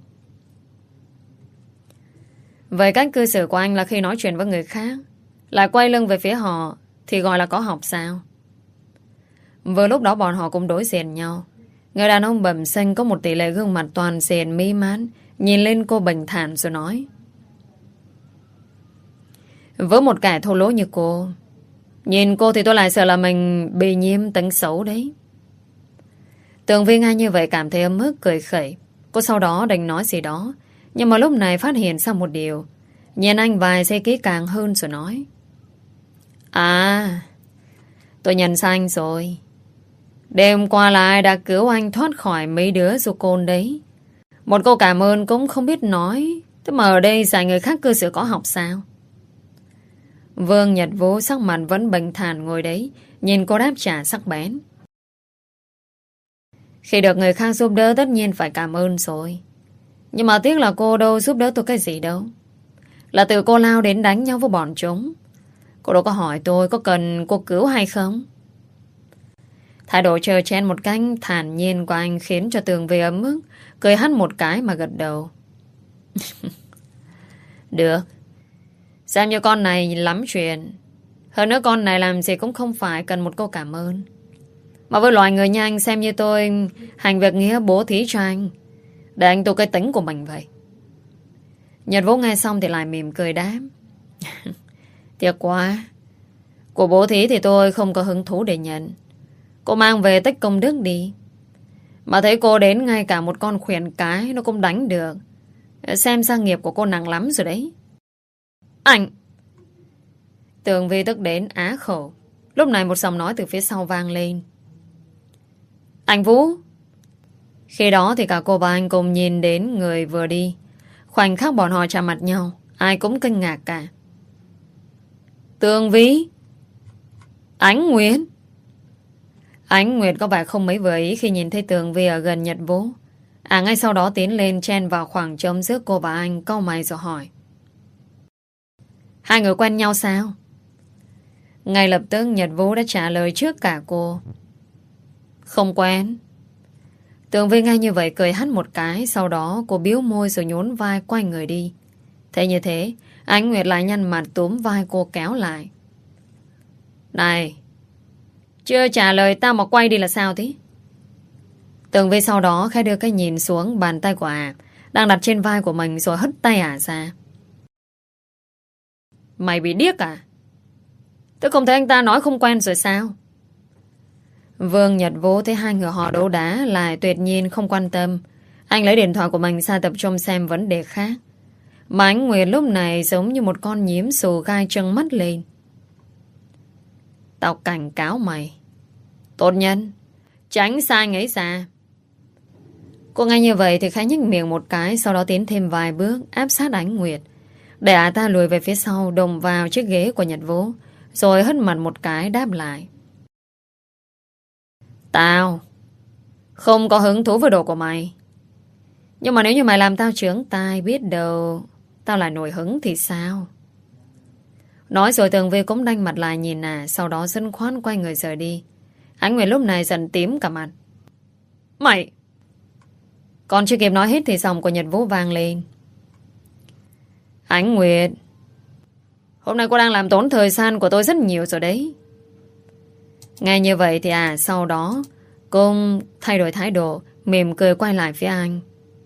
S1: Vậy cách cư xử của anh là khi nói chuyện với người khác lại quay lưng về phía họ thì gọi là có học sao? Vừa lúc đó bọn họ cũng đối diện nhau. Người đàn ông bẩm sinh có một tỷ lệ gương mặt toàn diện mỹ mãn, nhìn lên cô bình thản rồi nói. Với một kẻ thô lỗ như cô, nhìn cô thì tôi lại sợ là mình bị nhiễm tính xấu đấy. Tường Vi nghe như vậy cảm thấy ấm ức cười khẩy. Cô sau đó định nói gì đó, nhưng mà lúc này phát hiện ra một điều. Nhìn anh vài giây kỹ càng hơn rồi nói. À, tôi nhận ra anh rồi. Đêm qua là ai đã cứu anh thoát khỏi mấy đứa ru côn đấy. Một câu cảm ơn cũng không biết nói. Thế mà ở đây dạy người khác cư xử có học sao? Vương Nhật Vũ sắc mặt vẫn bình thản ngồi đấy, nhìn cô đáp trả sắc bén. Khi được người khác giúp đỡ tất nhiên phải cảm ơn rồi. Nhưng mà tiếc là cô đâu giúp đỡ tôi cái gì đâu. Là tự cô lao đến đánh nhau với bọn chúng. Cô đâu có hỏi tôi có cần cô cứu hay không. Thái độ chờ chen một cách thản nhiên của anh khiến cho Tường Vi ấm ức, cười hắt một cái mà gật đầu. Được. Xem như con này lắm chuyện. Hơn nữa con này làm gì cũng không phải cần một câu cảm ơn. Mà với loài người như anh xem như tôi hành việc nghĩa bố thí cho anh, để anh tu cái tính của mình vậy. Nhật Vũ nghe xong thì lại mỉm cười đáp. Tiếc quá. Của bố thí thì tôi không có hứng thú để nhận. Cô mang về tích công đức đi. Mà thấy cô đến ngay cả một con khuyển cái nó cũng đánh được. Xem ra nghiệp của cô nặng lắm rồi đấy. Anh! Tường Vi tức đến á khẩu. Lúc này một giọng nói từ phía sau vang lên. Anh Vũ! Khi đó thì cả cô và anh cùng nhìn đến người vừa đi. Khoảnh khắc bọn họ chạm mặt nhau, ai cũng kinh ngạc cả. Tường Vi! Ánh Nguyệt! Ánh Nguyệt có vẻ không mấy vừa ý khi nhìn thấy Tường Vi ở gần Nhật Vũ. À ngay sau đó tiến lên chen vào khoảng trống giữa cô và anh, cau mày rồi hỏi. Hai người quen nhau sao? Ngay lập tức Nhật Vũ đã trả lời trước cả cô. Không quen. Tường Vi nghe như vậy cười hắt một cái. Sau đó cô biếu môi rồi nhún vai quay người đi. Thế như thế Ánh Nguyệt lại nhăn mặt túm vai cô kéo lại. Này, chưa trả lời tao mà quay đi là sao thế? Tường Vi sau đó khẽ đưa cái nhìn xuống bàn tay của ả đang đặt trên vai của mình rồi hất tay ả ra. Mày bị điếc à? Tôi không thấy anh ta nói không quen rồi sao? Vương Nhật Vũ thấy hai người họ đấu đá lại tuyệt nhiên không quan tâm. Anh lấy điện thoại của mình ra tập trung xem vấn đề khác. Mà Ánh Nguyệt lúc này giống như một con nhím xù gai trừng mắt lên. Tao cảnh cáo mày, tốt nhân tránh sai nghĩ ra. Cô nghe như vậy thì khẽ nhếch miệng một cái, sau đó tiến thêm vài bước áp sát Ánh Nguyệt, để ả ta lùi về phía sau đụng vào chiếc ghế của Nhật Vũ, rồi hất mặt một cái đáp lại. Tao không có hứng thú với đồ của mày. Nhưng mà nếu như mày làm tao chướng tai, biết đâu tao lại nổi hứng thì sao? Nói rồi Tường Vi cũng đanh mặt lại nhìn ả, sau đó dứt khoát quay người rời đi. Ánh Nguyệt lúc này dần tím cả mặt. Mày! Còn chưa kịp nói hết thì giọng của Nhật Vũ vang lên. Ánh Nguyệt, hôm nay cô đang làm tốn thời gian của tôi rất nhiều rồi đấy. Nghe như vậy thì à sau đó cô thay đổi thái độ, mỉm cười quay lại phía anh.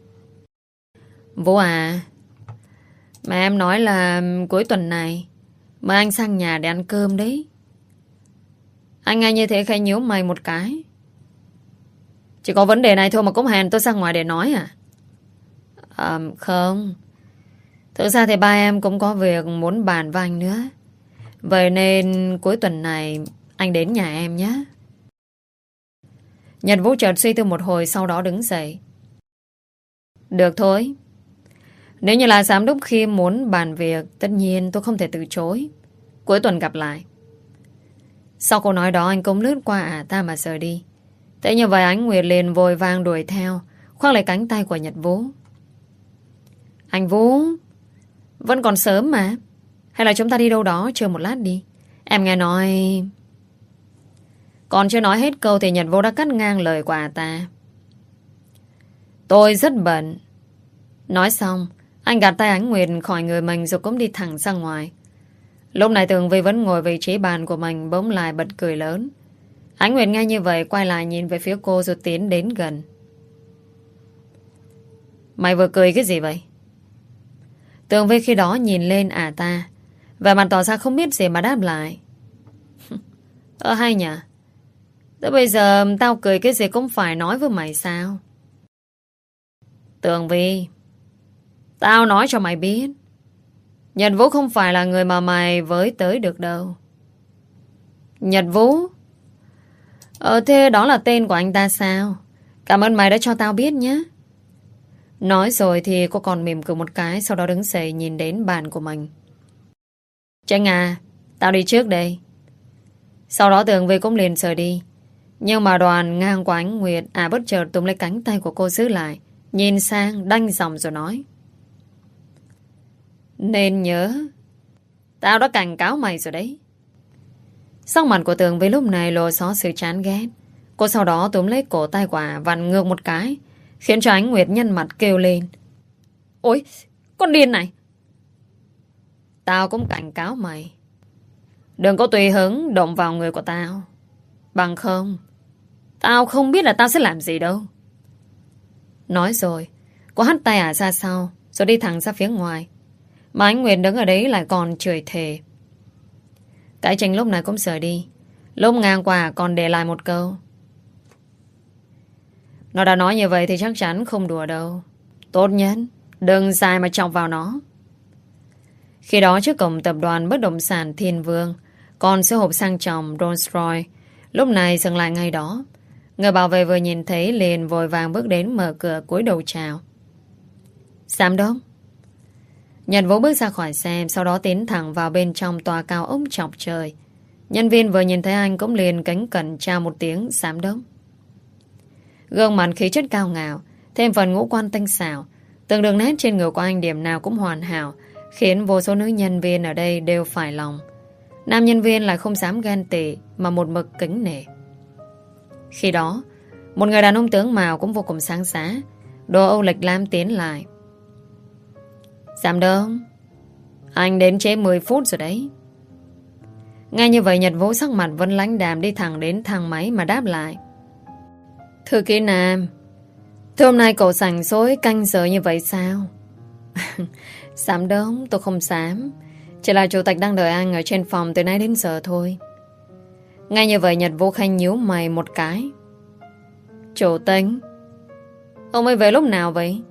S1: Vũ à, mà em nói là cuối tuần này Mời anh sang nhà để ăn cơm đấy. Anh nghe như thế khẽ nhíu mày một cái. Chỉ có vấn đề này thôi mà cũng hẹn tôi sang ngoài để nói à? À không. Thực ra thì ba em cũng có việc muốn bàn với anh nữa. Vậy nên cuối tuần này anh đến nhà em nhé. Nhật Vũ chợt suy tư một hồi, sau đó đứng dậy. Được thôi. Nếu như là giám đốc Khiêm muốn bàn việc, tất nhiên tôi không thể từ chối. Cuối tuần gặp lại. Sau câu nói đó, anh cũng lướt qua ả ta mà rời đi. Thế như vậy Ánh Nguyệt liền vội vàng đuổi theo, khoác lấy cánh tay của Nhật Vũ. Anh Vũ, vẫn còn sớm mà. Hay là chúng ta đi đâu đó chơi một lát đi. Em nghe nói... Còn chưa nói hết câu thì Nhật Vũ đã cắt ngang lời của ả ta. Tôi rất bận. Nói xong, anh gạt tay Ánh Nguyệt khỏi người mình rồi cũng đi thẳng ra ngoài. Lúc này Tường Vi vẫn ngồi vị trí bàn của mình, bỗng lại bật cười lớn. Ánh Nguyệt nghe như vậy quay lại nhìn về phía cô rồi tiến đến gần. Mày vừa cười cái gì vậy? Tường Vi khi đó nhìn lên ả ta, và mặt tỏ ra không biết gì mà đáp lại. Ơ hay nhỉ? Tới bây giờ tao cười cái gì cũng phải nói với mày sao? Tường Vi, tao nói cho mày biết, Nhật Vũ không phải là người mà mày với tới được đâu. Nhật Vũ? Ờ thế đó là tên của anh ta sao? Cảm ơn mày đã cho tao biết nhé. Nói rồi thì cô còn mỉm cười một cái, sau đó đứng dậy nhìn đến bàn của mình. Tranh à, tao đi trước đây. Sau đó Tường Vi cũng liền rời đi. Nhưng mà đoàn ngang qua Ánh Nguyệt, à bất chợt túm lấy cánh tay của cô giữ lại, nhìn sang đanh giọng rồi nói. Nên nhớ, tao đã cảnh cáo mày rồi đấy. Sắc mặt của Tường Vi lúc này lộ rõ sự chán ghét. Cô sau đó túm lấy cổ tay quả vặn ngược một cái, khiến cho Ánh Nguyệt nhăn mặt kêu lên. Ôi, con điên này. Tao cũng cảnh cáo mày, đừng có tùy hứng động vào người của tao. Bằng không, tao không biết là tao sẽ làm gì đâu. Nói rồi, cô hất tay ả ra sau, rồi đi thẳng ra phía ngoài. Mà Ánh Nguyệt đứng ở đấy lại còn chửi thề. Cái Trình lúc này cũng rời đi. Lúc ngang qua còn để lại một câu. Nó đã nói như vậy thì chắc chắn không đùa đâu. Tốt nhất đừng dài mà chọc vào nó. Khi đó trước cổng tập đoàn bất động sản Thiên Vương, còn xe hộp sang trọng Rolls Royce lúc này dừng lại ngay đó. Người bảo vệ vừa nhìn thấy liền vội vàng bước đến mở cửa cúi đầu chào. Giám đốc. Nhật Vũ bước ra khỏi xe, sau đó tiến thẳng vào bên trong tòa cao ốc chọc trời. Nhân viên vừa nhìn thấy anh cũng liền kính cẩn chào một tiếng giám đốc. Gương mặt khí chất cao ngạo, thêm phần ngũ quan tinh xảo, từng đường nét trên người của anh điểm nào cũng hoàn hảo, khiến vô số nữ nhân viên ở đây đều phải lòng. Nam nhân viên lại không dám ghen tị mà một mực kính nể. Khi đó, một người đàn ông tướng mạo cũng vô cùng sáng giá, đồ Âu lịch lam tiến lại. Giám đốc, anh đến trễ mười phút rồi đấy. Nghe như vậy Nhật Vũ sắc mặt vẫn lãnh đạm đi thẳng đến thang máy mà đáp lại. Thư ký Nam, thưa hôm nay cậu rảnh rỗi canh giờ như vậy sao? Giám đốc, tôi không dám. Chỉ là chủ tịch đang đợi anh ở trên phòng từ nay đến giờ thôi. Nghe như vậy Nhật Vũ khanh nhíu mày một cái. Chủ tịch, ông ấy về lúc nào vậy?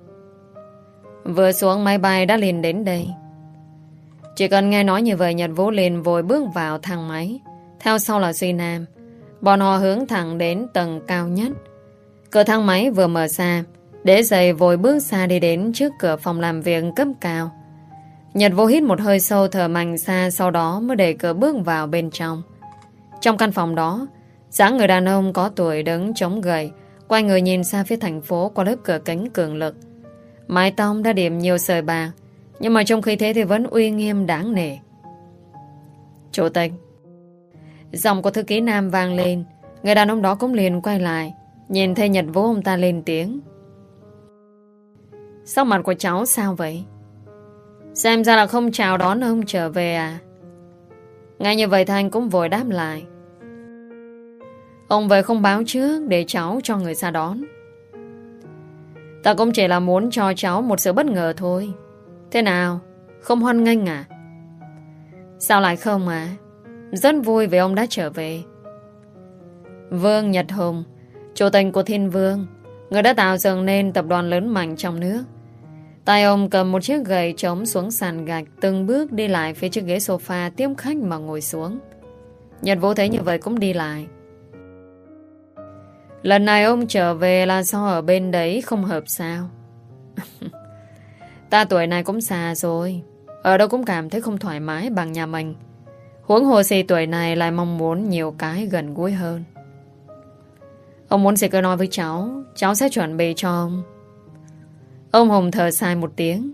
S1: Vừa xuống máy bay đã liền đến đây. Chỉ cần nghe nói như vậy Nhật Vũ liền vội bước vào thang máy. Theo sau là Duy Nam. Bọn họ hướng thẳng đến tầng cao nhất. Cửa thang máy vừa mở ra, để giày vội bước xa đi đến trước cửa phòng làm việc cấp cao. Nhật Vũ hít một hơi sâu thở mạnh xa, sau đó mới đẩy cửa bước vào bên trong. Trong căn phòng đó, dáng người đàn ông có tuổi đứng chống gầy, quay người nhìn xa phía thành phố qua lớp cửa kính cường lực. Mái tóc đã điểm nhiều sợi bạc, nhưng mà trong khi thế thì vẫn uy nghiêm đáng nể. Chủ tịch. Giọng của thư ký Nam vang lên. Người đàn ông đó cũng liền quay lại, nhìn thấy Nhật Vũ ông ta lên tiếng. Sắc mặt của cháu sao vậy? Xem ra là không chào đón ông trở về à? Ngay như vậy Thanh cũng vội đáp lại. Ông về không báo trước để cháu cho người ra đón. Ta cũng chỉ là muốn cho cháu một sự bất ngờ thôi. Thế nào? Không hoan nghênh à? Sao lại không à? Rất vui vì ông đã trở về. Vương Nhật Hùng, chủ tịch của Thiên Vương, người đã tạo dựng nên tập đoàn lớn mạnh trong nước. Tay ông cầm một chiếc gậy trống xuống sàn gạch, từng bước đi lại phía chiếc ghế sofa tiếp khách mà ngồi xuống. Nhật Vũ thấy như vậy cũng đi lại. Lần này ông trở về là do ở bên đấy không hợp sao? Ta tuổi này cũng già rồi, ở đâu cũng cảm thấy không thoải mái bằng nhà mình. Huống hồ gì tuổi này lại mong muốn nhiều cái gần gũi hơn. Ông muốn gì cứ nói với cháu, cháu sẽ chuẩn bị cho ông. Ông Hùng thở dài một tiếng.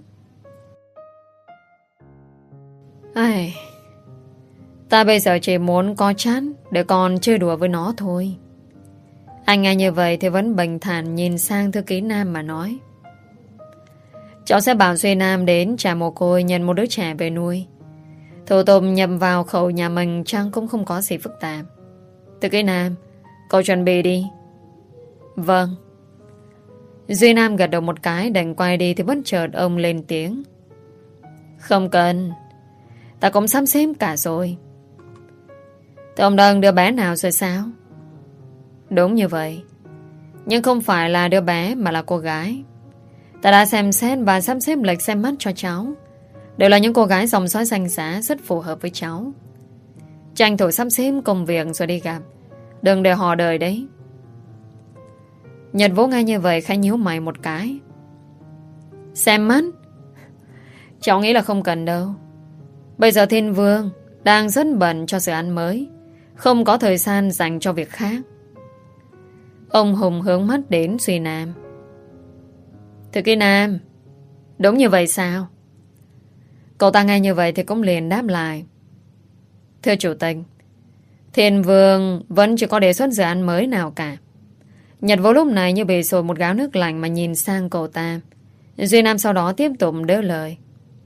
S1: Ai... Ta bây giờ chỉ muốn có chán để còn chơi đùa với nó thôi. Anh nghe như vậy thì vẫn bình thản nhìn sang thư ký Nam mà nói. Cháu sẽ bảo Duy Nam đến trả mồ côi nhận một đứa trẻ về nuôi. Thủ tục nhập vào khẩu nhà mình chắc cũng không có gì phức tạp. Thư ký Nam, cậu chuẩn bị đi. Vâng. Duy Nam gật đầu một cái đành quay đi thì bất chợt ông lên tiếng. Không cần, ta cũng sắp xếp cả rồi. Thế ông Đơn đứa bé nào rồi sao? Đúng như vậy, nhưng không phải là đứa bé mà là cô gái. Ta đã xem xét và sắp xếp lịch xem mắt cho cháu. Đều là những cô gái dòng dõi danh giá rất phù hợp với cháu. Tranh thủ sắp xếp công việc rồi đi gặp, đừng để họ đợi đấy. Nhật Vũ nghe như vậy khẽ nhíu mày một cái. Xem mắt? Cháu nghĩ là không cần đâu. Bây giờ Thiên Vương đang rất bận cho dự án mới, không có thời gian dành cho việc khác. Ông Hùng hướng mắt đến Duy Nam. Thư ký Nam, đúng như vậy sao? Cậu ta nghe như vậy thì cũng liền đáp lại. Thưa chủ tịch, Thiên Vương vẫn chưa có đề xuất dự án mới nào cả. Nhật Vũ lúc này như bị sôi một gáo nước lạnh mà nhìn sang cậu ta. Duy Nam sau đó tiếp tục đỡ lời.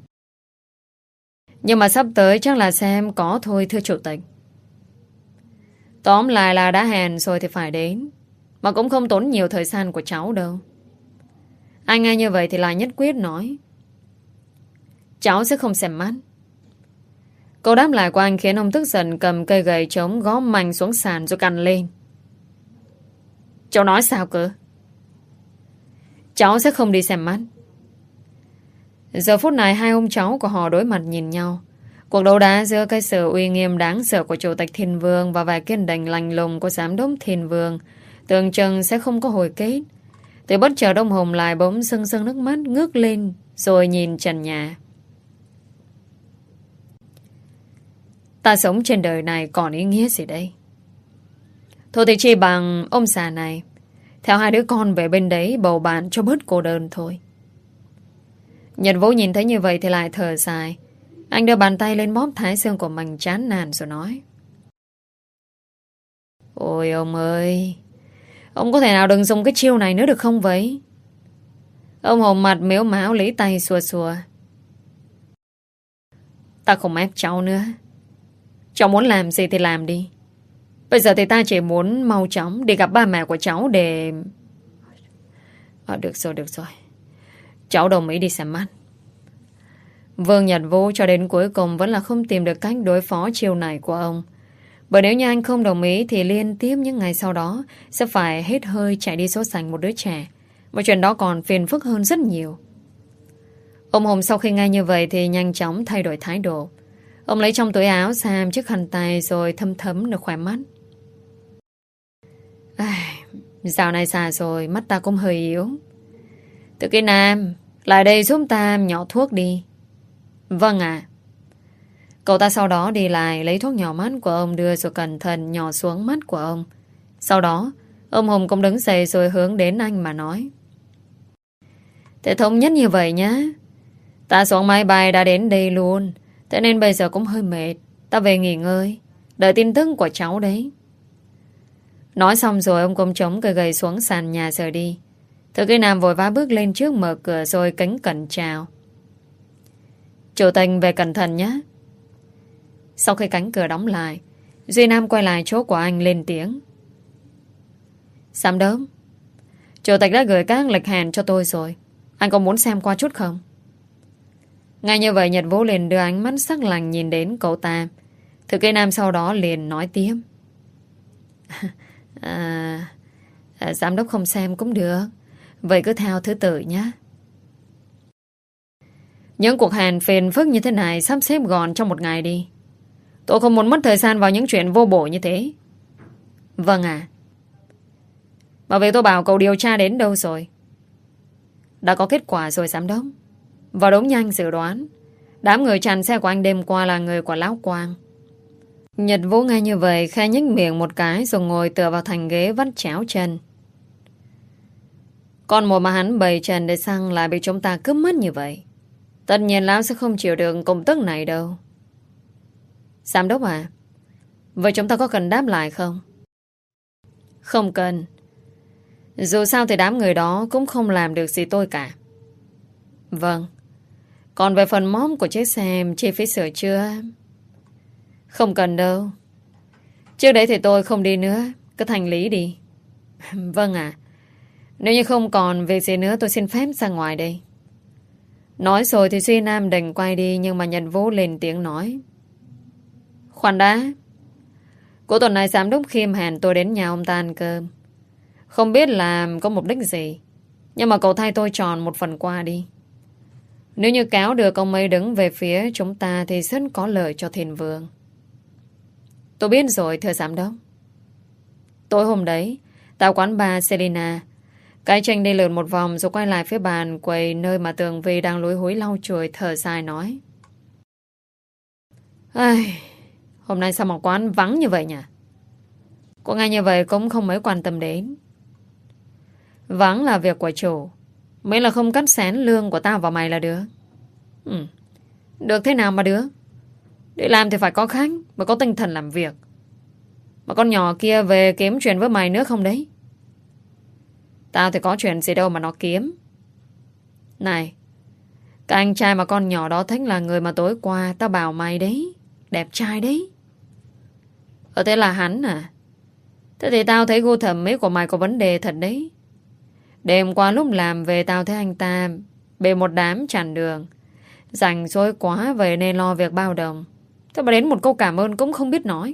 S1: Nhưng mà sắp tới chắc là xem có thôi thưa chủ tịch. Tóm lại là đã hẹn rồi thì phải đến, mà cũng không tốn nhiều thời gian của cháu đâu. Anh nghe như vậy thì lại nhất quyết nói. Cháu sẽ không xem mắt. Câu đáp lại của anh khiến ông tức giận cầm cây gậy trống gõ mạnh xuống sàn rồi cằn lên. Cháu nói sao cơ? Cháu sẽ không đi xem mắt. Giờ phút này hai ông cháu của họ đối mặt nhìn nhau. Cuộc đấu đá giữa cái sự uy nghiêm đáng sợ của chủ tịch Thiên Vương và vài kiên định lành lùng của giám đốc Thiên Vương tưởng chừng sẽ không có hồi kết. Thì bất chợt ông Hùng lại bỗng sưng sưng nước mắt ngước lên rồi nhìn trần nhà. Ta sống trên đời này còn ý nghĩa gì đây? Thôi thì chỉ bằng ông già này theo hai đứa con về bên đấy bầu bạn cho bớt cô đơn thôi. Nhật Vũ nhìn thấy như vậy thì lại thở dài. Anh đưa bàn tay lên bóp thái dương của mình chán nản rồi nói. Ôi ông ơi, ông có thể nào đừng dùng cái chiêu này nữa được không vậy? Ông Hồng mặt mếu máo lấy tay xua xua. Ta không ép cháu nữa. Cháu muốn làm gì thì làm đi. Bây giờ thì ta chỉ muốn mau chóng đi gặp ba mẹ của cháu để... À, được rồi, được rồi. Cháu đồng ý đi xem mắt. Vương Nhật Vũ cho đến cuối cùng vẫn là không tìm được cách đối phó chiêu này của ông. Bởi nếu như anh không đồng ý thì liên tiếp những ngày sau đó sẽ phải hết hơi chạy đi sốt sành một đứa trẻ. Và chuyện đó còn phiền phức hơn rất nhiều. Ông Hùng sau khi nghe như vậy thì nhanh chóng thay đổi thái độ. Ông lấy trong túi áo Sam chiếc khăn tay rồi thâm thấm được khỏe mắt. À, dạo này già rồi, mắt ta cũng hơi yếu. Từ cái Nam, lại đây giúp ta nhỏ thuốc đi. Vâng ạ. Cậu ta sau đó đi lại lấy thuốc nhỏ mắt của ông đưa rồi cẩn thận nhỏ xuống mắt của ông. Sau đó, ông Hùng cũng đứng dậy rồi hướng đến anh mà nói. Thế thống nhất như vậy nhá. Ta xuống máy bay đã đến đây luôn. Thế nên bây giờ cũng hơi mệt. Ta về nghỉ ngơi. Đợi tin tức của cháu đấy. Nói xong rồi ông cũng chống cây gầy xuống sàn nhà rời đi. Thư ký Nam vội vã bước lên trước mở cửa rồi kính cẩn chào. Chủ tịch về cẩn thận nhé. Sau khi cánh cửa đóng lại, Duy Nam quay lại chỗ của anh lên tiếng. Giám đốc, chủ tịch đã gửi các lịch hẹn cho tôi rồi. Anh có muốn xem qua chút không? Ngay như vậy Nhật Vũ liền đưa ánh mắt sắc lạnh nhìn đến cậu ta. Thư ký Nam sau đó liền nói tiếp. À, à, giám đốc không xem cũng được. Vậy cứ theo thứ tự nhé. Những cuộc hẹn phiền phức như thế này sắp xếp gọn trong một ngày đi. Tôi không muốn mất thời gian vào những chuyện vô bổ như thế. Vâng ạ. Mà việc tôi bảo cậu điều tra đến đâu rồi? Đã có kết quả rồi giám đốc. Và đúng như anh dự đoán, đám người chặn xe của anh đêm qua là người của Lão Quang. Nhật Vũ nghe như vậy khẽ nhếch miệng một cái rồi ngồi tựa vào thành ghế vắt chéo chân. Con mồi mà hắn bày trần để xăng lại bị chúng ta cướp mất như vậy. Tất nhiên Lão sẽ không chịu được công tức này đâu. Giám đốc à, vậy chúng ta có cần đáp lại không? Không cần. Dù sao thì đám người đó cũng không làm được gì tôi cả. Vâng. Còn về phần móm của chiếc xe, chi phí sửa chữa, không cần đâu. Trước đấy thì tôi không đi nữa. Cứ thành lý đi. Vâng ạ. Nếu như không còn việc gì nữa tôi xin phép ra ngoài đây. Nói rồi thì Duy Nam đành quay đi. Nhưng mà Nhật Vũ lên tiếng nói. Khoan đã. Cuối tuần này giám đốc Khiêm hẹn tôi đến nhà ông ta ăn cơm. Không biết là có mục đích gì, nhưng mà cậu thay tôi chọn một phần quà đi. Nếu như kéo được ông ấy đứng về phía chúng ta thì rất có lợi cho Thiền Vương. Tôi biết rồi thưa giám đốc. Tối hôm đấy tại quán bar Selina, cái tranh đi lượn một vòng rồi quay lại phía bàn quầy nơi mà Tường Vi đang lúi húi lau chùi, thở dài nói. Ai, hôm nay sao mà quán vắng như vậy nhỉ? Cô nghe như vậy cũng không mấy quan tâm đến. Vắng là việc của chủ, miễn là không cắt xén lương của tao vào mày là được. Ừ. Được thế nào mà được? Để làm thì phải có khách, và có tinh thần làm việc. Mà con nhỏ kia về kiếm chuyện với mày nữa không đấy? Tao thì có chuyện gì đâu mà nó kiếm. Này, cái anh trai mà con nhỏ đó thích là người mà tối qua tao bảo mày đấy. Đẹp trai đấy. Ờ thế là hắn à? Thế thì tao thấy gu thẩm mỹ của mày có vấn đề thật đấy. Đêm qua lúc làm về tao thấy anh ta bị một đám chặn đường, rảnh rỗi quá vậy nên lo việc bao đồng. Thế mà đến một câu cảm ơn cũng không biết nói.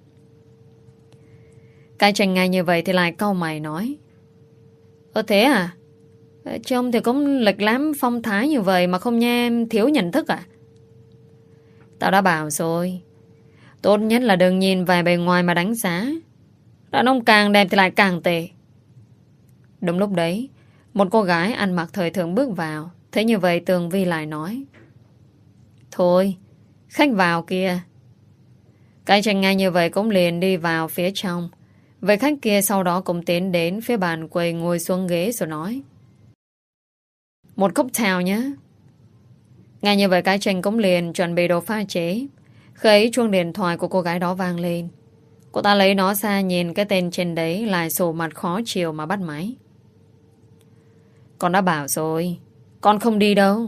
S1: Cái tranh ngay như vậy thì lại cau mày nói. Ơ thế à? Trông thì cũng lịch lắm phong thái như vậy mà không nghe em thiếu nhận thức à? Tao đã bảo rồi, tốt nhất là đừng nhìn vài bề ngoài mà đánh giá. Đàn ông càng đẹp thì lại càng tệ. Đúng lúc đấy, một cô gái ăn mặc thời thượng bước vào. Thế như vậy Tường Vi lại nói. Thôi, khách vào kìa. Cái tranh ngay như vậy cũng liền đi vào phía trong. Vậy khách kia sau đó cũng tiến đến phía bàn quầy ngồi xuống ghế rồi nói. Một cocktail nhé. Ngay như vậy cái tranh cũng liền chuẩn bị đồ pha chế. Khi ấy chuông điện thoại của cô gái đó vang lên. Cô ta lấy nó ra nhìn cái tên trên đấy, lại sổ mặt khó chịu mà bắt máy. Con đã bảo rồi, con không đi đâu.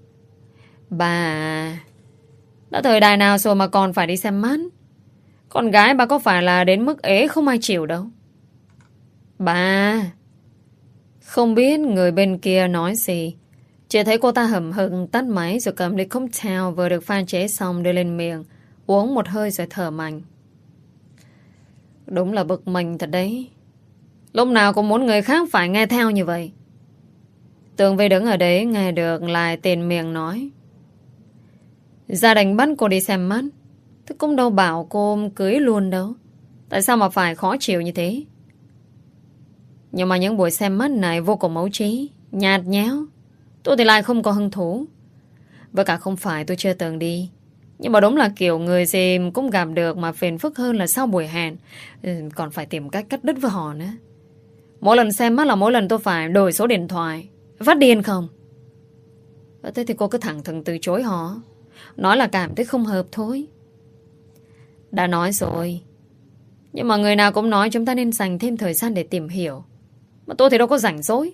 S1: Bà, đã thời đại nào rồi mà còn phải đi xem mắt? Con gái bà có phải là đến mức ế không ai chịu đâu. Bà, không biết người bên kia nói gì, chỉ thấy cô ta hầm hực tắt máy rồi cầm ly cocktail vừa được pha chế xong đưa lên miệng, uống một hơi rồi thở mạnh. Đúng là bực mình thật đấy. Lúc nào cũng muốn người khác phải nghe theo như vậy. Tường Vi đứng ở đấy nghe được lại tiền miệng nói. Gia đình bắt cô đi xem mắt, thế cũng đâu bảo cô cưới luôn đâu. Tại sao mà phải khó chịu như thế? Nhưng mà những buổi xem mắt này vô cùng mấu trí, nhạt nhẽo. Tôi thì lại không có hứng thú. Với cả không phải tôi chưa từng đi, nhưng mà đúng là kiểu người gì cũng gặp được, mà phiền phức hơn là sau buổi hẹn còn phải tìm cách cắt đứt với họ nữa. Mỗi lần xem mắt là mỗi lần tôi phải đổi số điện thoại. Phát điên không? Thế thì cô cứ thẳng thừng từ chối họ, nói là cảm thấy không hợp thôi. Đã nói rồi, nhưng mà người nào cũng nói chúng ta nên dành thêm thời gian để tìm hiểu. Mà tôi thì đâu có rảnh rỗi.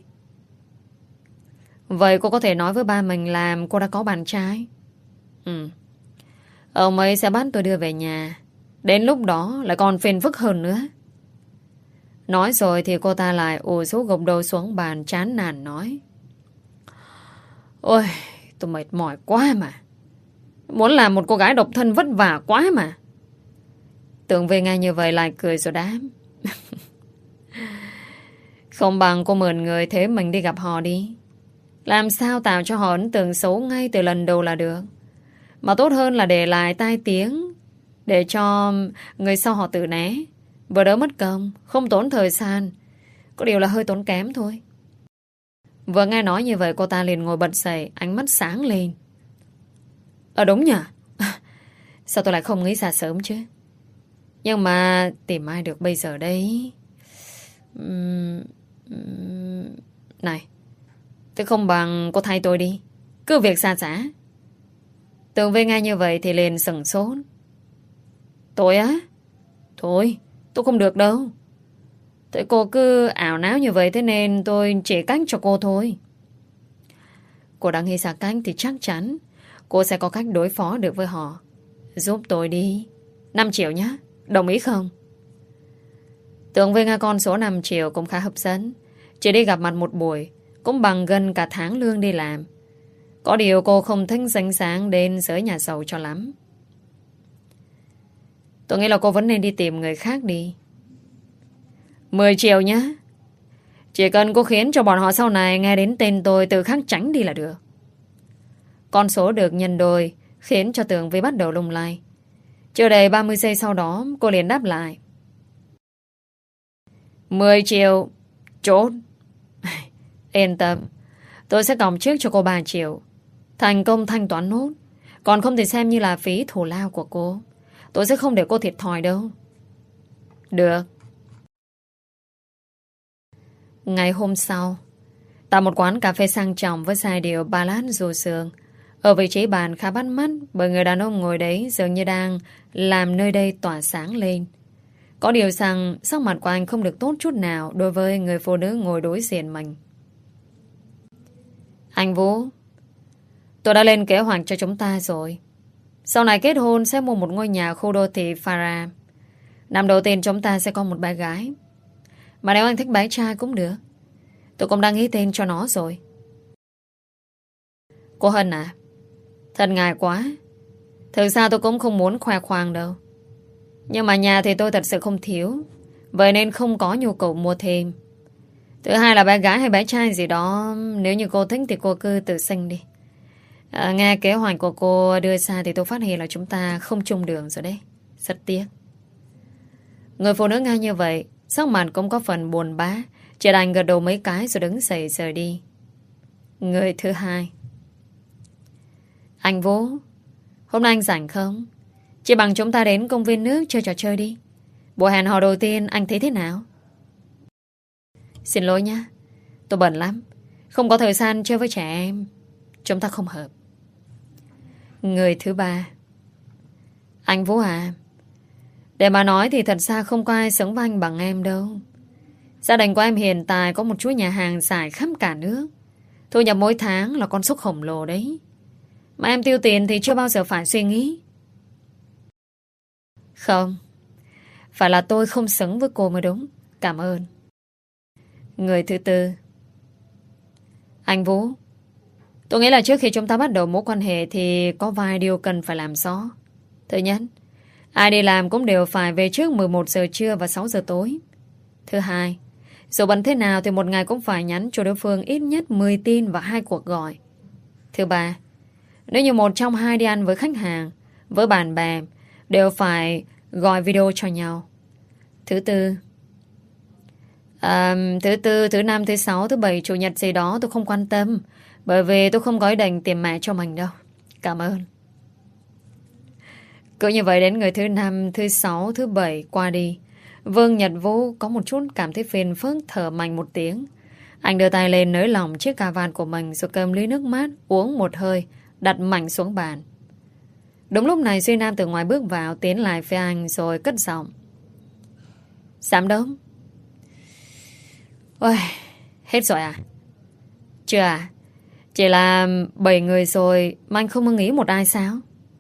S1: Vậy cô có thể nói với ba mình là cô đã có bạn trai. Ừ. Ông ấy sẽ bắt tôi đưa về nhà. Đến lúc đó lại còn phiền phức hơn nữa. Nói rồi thì cô ta lại ù rũ gục đầu xuống bàn chán nản nói. Ôi, Tôi mệt mỏi quá mà. Muốn làm một cô gái độc thân vất vả quá mà. Tường Vi nghe như vậy lại cười rồi đáp. Không bằng cô mượn người thế mình đi gặp họ đi. Làm sao tạo cho họ ấn tượng xấu ngay từ lần đầu là được. Mà tốt hơn là để lại tai tiếng, để cho người sau họ tự né. Vừa đỡ mất công, không tốn thời gian. Có điều là hơi tốn kém thôi. Vừa nghe nói như vậy cô ta liền ngồi bật dậy, ánh mắt sáng lên. Ờ đúng nhỉ. Sao tôi lại không nghĩ ra sớm chứ. Nhưng mà tìm ai được bây giờ đây? uhm, uhm, Này, thế không bằng cô thay tôi đi. Cứ việc xa xả. Tường Vi nghe như vậy thì liền sửng sốt. Tôi á? Thôi, tôi không được đâu. Tại cô cứ ảo não như vậy, thế nên tôi chỉ cách cho cô thôi. Cô đã nghĩ ra cách thì chắc chắn cô sẽ có cách đối phó được với họ. Giúp tôi đi. năm triệu nhé, đồng ý không? Tường Vi nghe con số năm triệu cũng khá hấp dẫn. Chỉ đi gặp mặt một buổi cũng bằng gần cả tháng lương đi làm. Có điều cô không thích danh sáng đến giới nhà giàu cho lắm. Tôi nghĩ là cô vẫn nên đi tìm người khác đi. Mười triệu nhé. Chỉ cần cô khiến cho bọn họ sau này nghe đến tên tôi tự khắc tránh đi là được. Con số được nhân đôi khiến cho Tường Vi bắt đầu lung lay. Chưa đầy ba mươi giây sau đó cô liền đáp lại. Mười triệu. Chốt. Yên tâm, tôi sẽ còng trước cho cô ba triệu. Thành công thanh toán nốt. Còn không thì xem như là phí thù lao của cô. Tôi sẽ không để cô thiệt thòi đâu. Được. Ngày hôm sau, tại một quán cà phê sang trọng với giai điệu ballad ru sương, ở vị trí bàn khá bắt mắt bởi người đàn ông ngồi đấy dường như đang làm nơi đây tỏa sáng lên. Có điều rằng sắc mặt của anh không được tốt chút nào đối với người phụ nữ ngồi đối diện mình. Anh Vũ, tôi đã lên kế hoạch cho chúng ta rồi. Sau này kết hôn sẽ mua một ngôi nhà khu đô thị Farah. Năm đầu tiên chúng ta sẽ có một bé gái. Mà nếu anh thích bé trai cũng được. Tôi cũng đang nghĩ tên cho nó rồi. Cô Hân à, thật ngại quá. Thực ra tôi cũng không muốn khoe khoang đâu. Nhưng mà nhà thì tôi thật sự không thiếu. Vậy nên không có nhu cầu mua thêm. Thứ hai là bé gái hay bé trai gì đó, nếu như cô thích thì cô cứ tự sinh đi. à, Nghe kế hoạch của cô đưa ra thì tôi phát hiện là chúng ta không chung đường rồi đấy. Rất tiếc. Người phụ nữ nghe như vậy, sắc mặt cũng có phần buồn bã, chỉ đành gật đầu mấy cái rồi đứng dậy rời đi. Người thứ hai. Anh Vũ, hôm nay anh rảnh không? Chỉ bằng chúng ta đến công viên nước chơi trò chơi đi. Buổi hẹn hò đầu tiên anh thấy thế nào? Xin lỗi nhá, tôi bận lắm, không có thời gian chơi với trẻ em. Chúng ta không hợp. Người thứ ba. Anh Vũ à, để mà nói thì thật ra không có ai xứng với anh bằng em đâu. Gia đình của em hiện tại có một chuỗi nhà hàng xài khắp cả nước. Thu nhập mỗi tháng là con số khổng lồ đấy. Mà em tiêu tiền thì chưa bao giờ phải suy nghĩ. Không, phải là tôi không xứng với cô mới đúng. Cảm ơn. Người thứ tư. Anh Vũ, tôi nghĩ là trước khi chúng ta bắt đầu mối quan hệ thì có vài điều cần phải làm rõ. Thứ nhất, ai đi làm cũng đều phải về trước mười một giờ trưa và sáu giờ tối. Thứ hai, dù bận thế nào thì một ngày cũng phải nhắn cho đối phương ít nhất mười tin và hai cuộc gọi. Thứ ba, nếu như một trong hai đi ăn với khách hàng, với bạn bè, đều phải gọi video cho nhau. Thứ tư, à, Thứ tư, thứ năm, thứ sáu, thứ bảy, chủ nhật gì đó tôi không quan tâm, bởi vì tôi không có ý định tìm mẹ cho mình đâu. Cảm ơn. Cứ như vậy đến người thứ năm, thứ sáu, thứ bảy qua đi, Vương Nhật Vũ có một chút cảm thấy phiền phức, thở mạnh một tiếng. Anh đưa tay lên nới lỏng chiếc cà vạt của mình rồi cầm ly nước mát, uống một hơi, đặt mạnh xuống bàn. Đúng lúc này Duy Nam từ ngoài bước vào, tiến lại phía anh rồi cất giọng. Giám đốc. Ôi, hết rồi à? Chưa à? Chỉ là bảy người rồi mà anh không nghĩ một ai sao?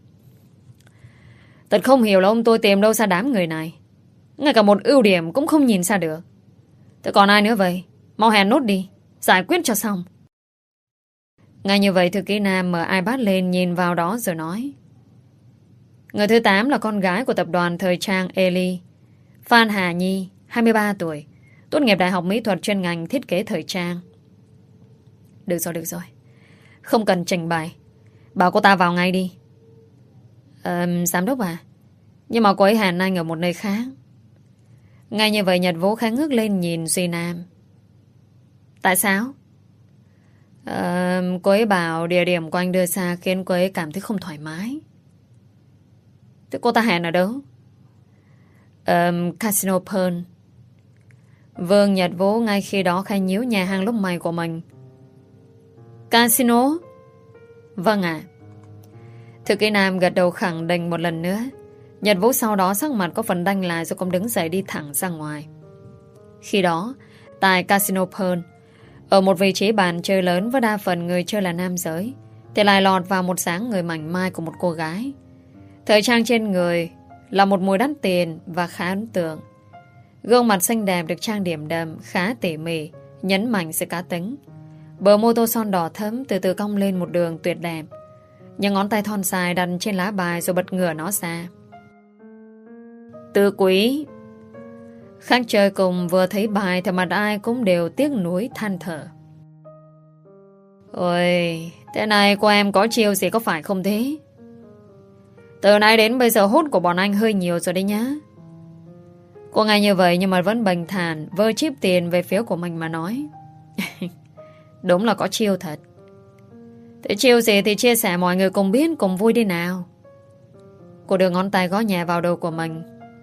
S1: Thật không hiểu là ông tôi tìm đâu ra đám người này. Ngay cả một ưu điểm cũng không nhìn ra được. Thế còn ai nữa vậy? Mau hẹn nốt đi, giải quyết cho xong. Ngay như vậy thư ký Nam mở iPad lên nhìn vào đó rồi nói: Người thứ tám là con gái của tập đoàn thời trang Eli, Phan Hà Nhi, hai mươi ba tuổi, tốt nghiệp Đại học Mỹ thuật chuyên ngành thiết kế thời trang. Được rồi, được rồi. Không cần trình bày. Bảo cô ta vào ngay đi. Ờ, giám đốc à, nhưng mà cô ấy hẹn anh ở một nơi khác. Ngay như vậy Nhật Vũ khẽ ngước lên nhìn Duy Nam. Tại sao? Ờ, cô ấy bảo địa điểm của anh đưa xa khiến cô ấy cảm thấy không thoải mái. Thế cô ta hẹn ở đâu? Ờ, Casino Pearl. Vương Nhật Vũ ngay khi đó khai nhíu nhà hàng lúc mày của mình. Casino? Vâng ạ. À. Thư ký Nam gật đầu khẳng định một lần nữa. Nhật Vũ sau đó sắc mặt có phần đanh lại rồi cũng đứng dậy đi thẳng ra ngoài. Khi đó, tại Casino Pearl, ở một vị trí bàn chơi lớn với đa phần người chơi là nam giới, thì lại lọt vào một dáng người mảnh mai của một cô gái. Thời trang trên người là một mùi đắt tiền và khá ấn tượng. Gương mặt xinh đẹp được trang điểm đậm, khá tỉ mỉ, nhấn mạnh sự cá tính. Bờ môi tô son đỏ thẫm từ từ cong lên một đường tuyệt đẹp. Những ngón tay thon dài đặt trên lá bài rồi bật ngửa nó ra. Tư quý. Khách chơi cùng vừa thấy bài thì mặt ai cũng đều tiếc nuối than thở. Ôi, thế này cô em có chiêu gì có phải không thế? Từ nay đến bây giờ hốt của bọn anh hơi nhiều rồi đấy nhá. Cô nghe như vậy nhưng mà vẫn bình thản vơ chip tiền về phía của mình mà nói. Đúng là có chiêu thật. Thế chiêu gì thì chia sẻ mọi người cùng biết, cùng vui đi nào. Cô đưa ngón tay gõ nhẹ vào đầu của mình.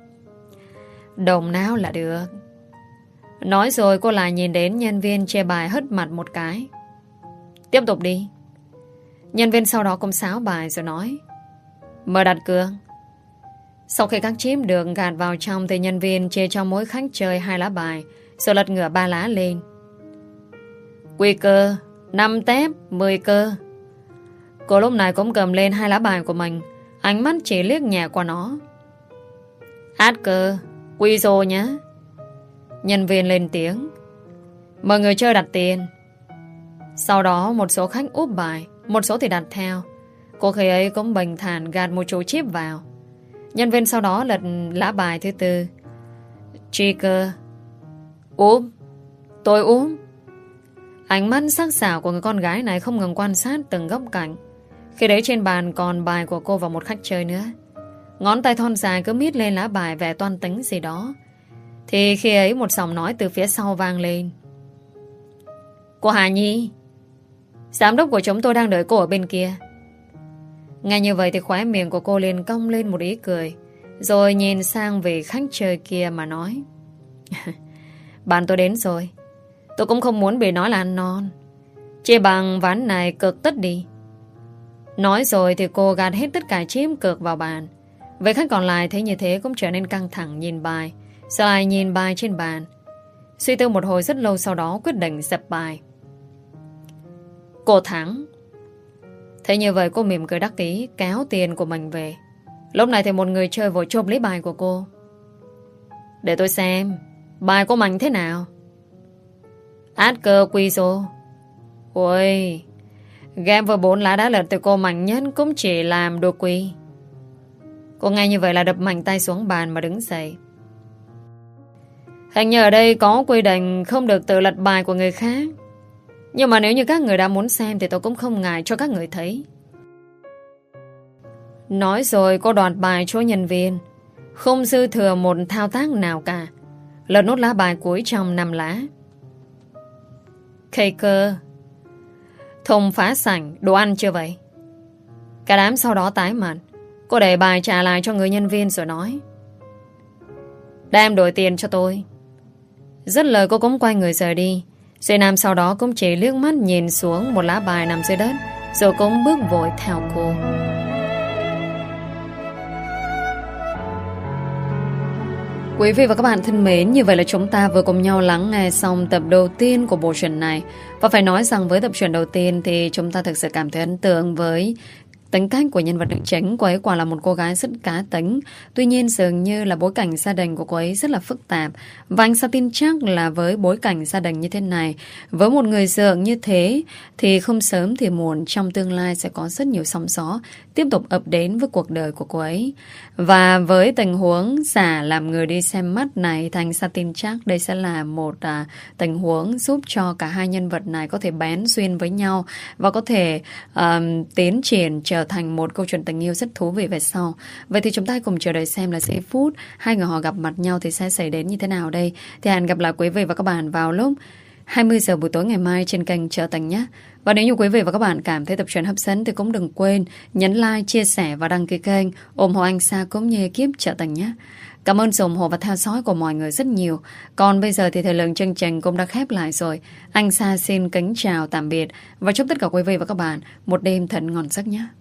S1: Đồng não là được. Nói rồi cô lại nhìn đến nhân viên chia bài hất mặt một cái. Tiếp tục đi. Nhân viên sau đó cũng sáo bài rồi nói: Mời đặt cược. Sau khi các chip được gạt vào trong thì nhân viên chia cho mỗi khách chơi hai lá bài, rồi lật ngửa ba lá lên. Quy cơ, năm tép, mười cơ. Cô lúc này cũng cầm lên hai lá bài của mình, ánh mắt chỉ liếc nhẹ qua nó. Át cơ, quy rô nhé. Nhân viên lên tiếng: Mời người chơi đặt tiền. Sau đó một số khách úp bài, một số thì đặt theo. Cô khi ấy cũng bình thản gạt một chú chip vào. Nhân viên sau đó lật lá bài thứ tư. Trigger. Úp. Tôi úp. Ánh mắt sắc sảo của người con gái này không ngừng quan sát từng góc cạnh. Khi đấy trên bàn còn bài của cô và một khách chơi nữa. Ngón tay thon dài cứ miết lên lá bài vẻ toan tính gì đó. Thì khi ấy một giọng nói từ phía sau vang lên. Cô Hà Nhi, giám đốc của chúng tôi đang đợi cô ở bên kia. Nghe như vậy thì khóe miệng của cô liền cong lên một ý cười, rồi nhìn sang về khách chơi kia mà nói. Bạn tôi đến rồi. Tôi cũng không muốn bị nói là ăn non. Chia bằng ván này cược tất đi. Nói rồi thì cô gạt hết tất cả chip cược vào bàn. Vậy khách còn lại thấy như thế cũng trở nên căng thẳng nhìn bài, sau lại nhìn bài trên bàn. Suy tư một hồi rất lâu sau đó quyết định dập bài. Cô thắng. Thế như vậy cô mỉm cười đắc ý kéo tiền của mình về. Lúc này thì một người chơi vội chộp lấy bài của cô. Để tôi xem bài của mình thế nào. Át cơ quy rô. Ôi, game với bốn lá đá lật từ cô mạnh nhất cũng chỉ làm đồ quy. Cô nghe như vậy là đập mạnh tay xuống bàn mà đứng dậy. Hình như ở đây có quy định không được tự lật bài của người khác. Nhưng mà nếu như các người đã muốn xem thì tôi cũng không ngại cho các người thấy. Nói rồi cô đoạt bài cho nhân viên, không dư thừa một thao tác nào cả. Lật nốt lá bài cuối trong năm lá. Caker. Thùng phá sảnh, đồ ăn chưa vậy? Cả đám sau đó tái mặt. Cô đẩy bài trả lại cho người nhân viên rồi nói. Đem đổi tiền cho tôi. Dứt lời cô cũng quay người rời đi. Duy Nam sau đó cũng chỉ liếc mắt nhìn xuống một lá bài nằm dưới đất, rồi cũng bước vội theo cô. Quý vị và các bạn thân mến, như vậy là chúng ta vừa cùng nhau lắng nghe xong tập đầu tiên của bộ truyện này. Và phải nói rằng với tập truyện đầu tiên thì chúng ta thực sự cảm thấy ấn tượng với Tính cách của nhân vật nữ chính, cô ấy quả là một cô gái rất cá tính. Tuy nhiên dường như là bối cảnh gia đình của cô ấy rất là phức tạp. Và anh sao tin chắc là với bối cảnh gia đình như thế này, với một người dượng như thế, thì không sớm thì muộn trong tương lai sẽ có rất nhiều sóng gió tiếp tục ập đến với cuộc đời của cô ấy. Và với tình huống giả làm người đi xem mắt này, thì anh sao tin chắc đây sẽ là một à, tình huống giúp cho cả hai nhân vật này có thể bén duyên với nhau và có thể à, tiến triển trở thành một câu chuyện tình yêu rất thú vị về sau. Vậy thì chúng ta cùng chờ đợi xem là giây phút hai người họ gặp mặt nhau thì sẽ xảy đến như thế nào đây. Thì hẹn gặp lại quý vị và các bạn vào lúc hai mươi giờ buổi tối ngày mai trên kênh Trở Tình nhé. Và nếu như quý vị và các bạn cảm thấy tập truyện hấp dẫn thì cũng đừng quên nhấn like, chia sẻ và đăng ký kênh, ủng hộ anh Sa cũng như ekip Trở Tình nhé. Cảm ơn sự ủng hộ và theo dõi của mọi người rất nhiều. Còn bây giờ thì thời lượng chương trình cũng đã khép lại rồi. Anh Sa xin kính chào tạm biệt và chúc tất cả quý vị và các bạn một đêm thật ngon giấc nhé.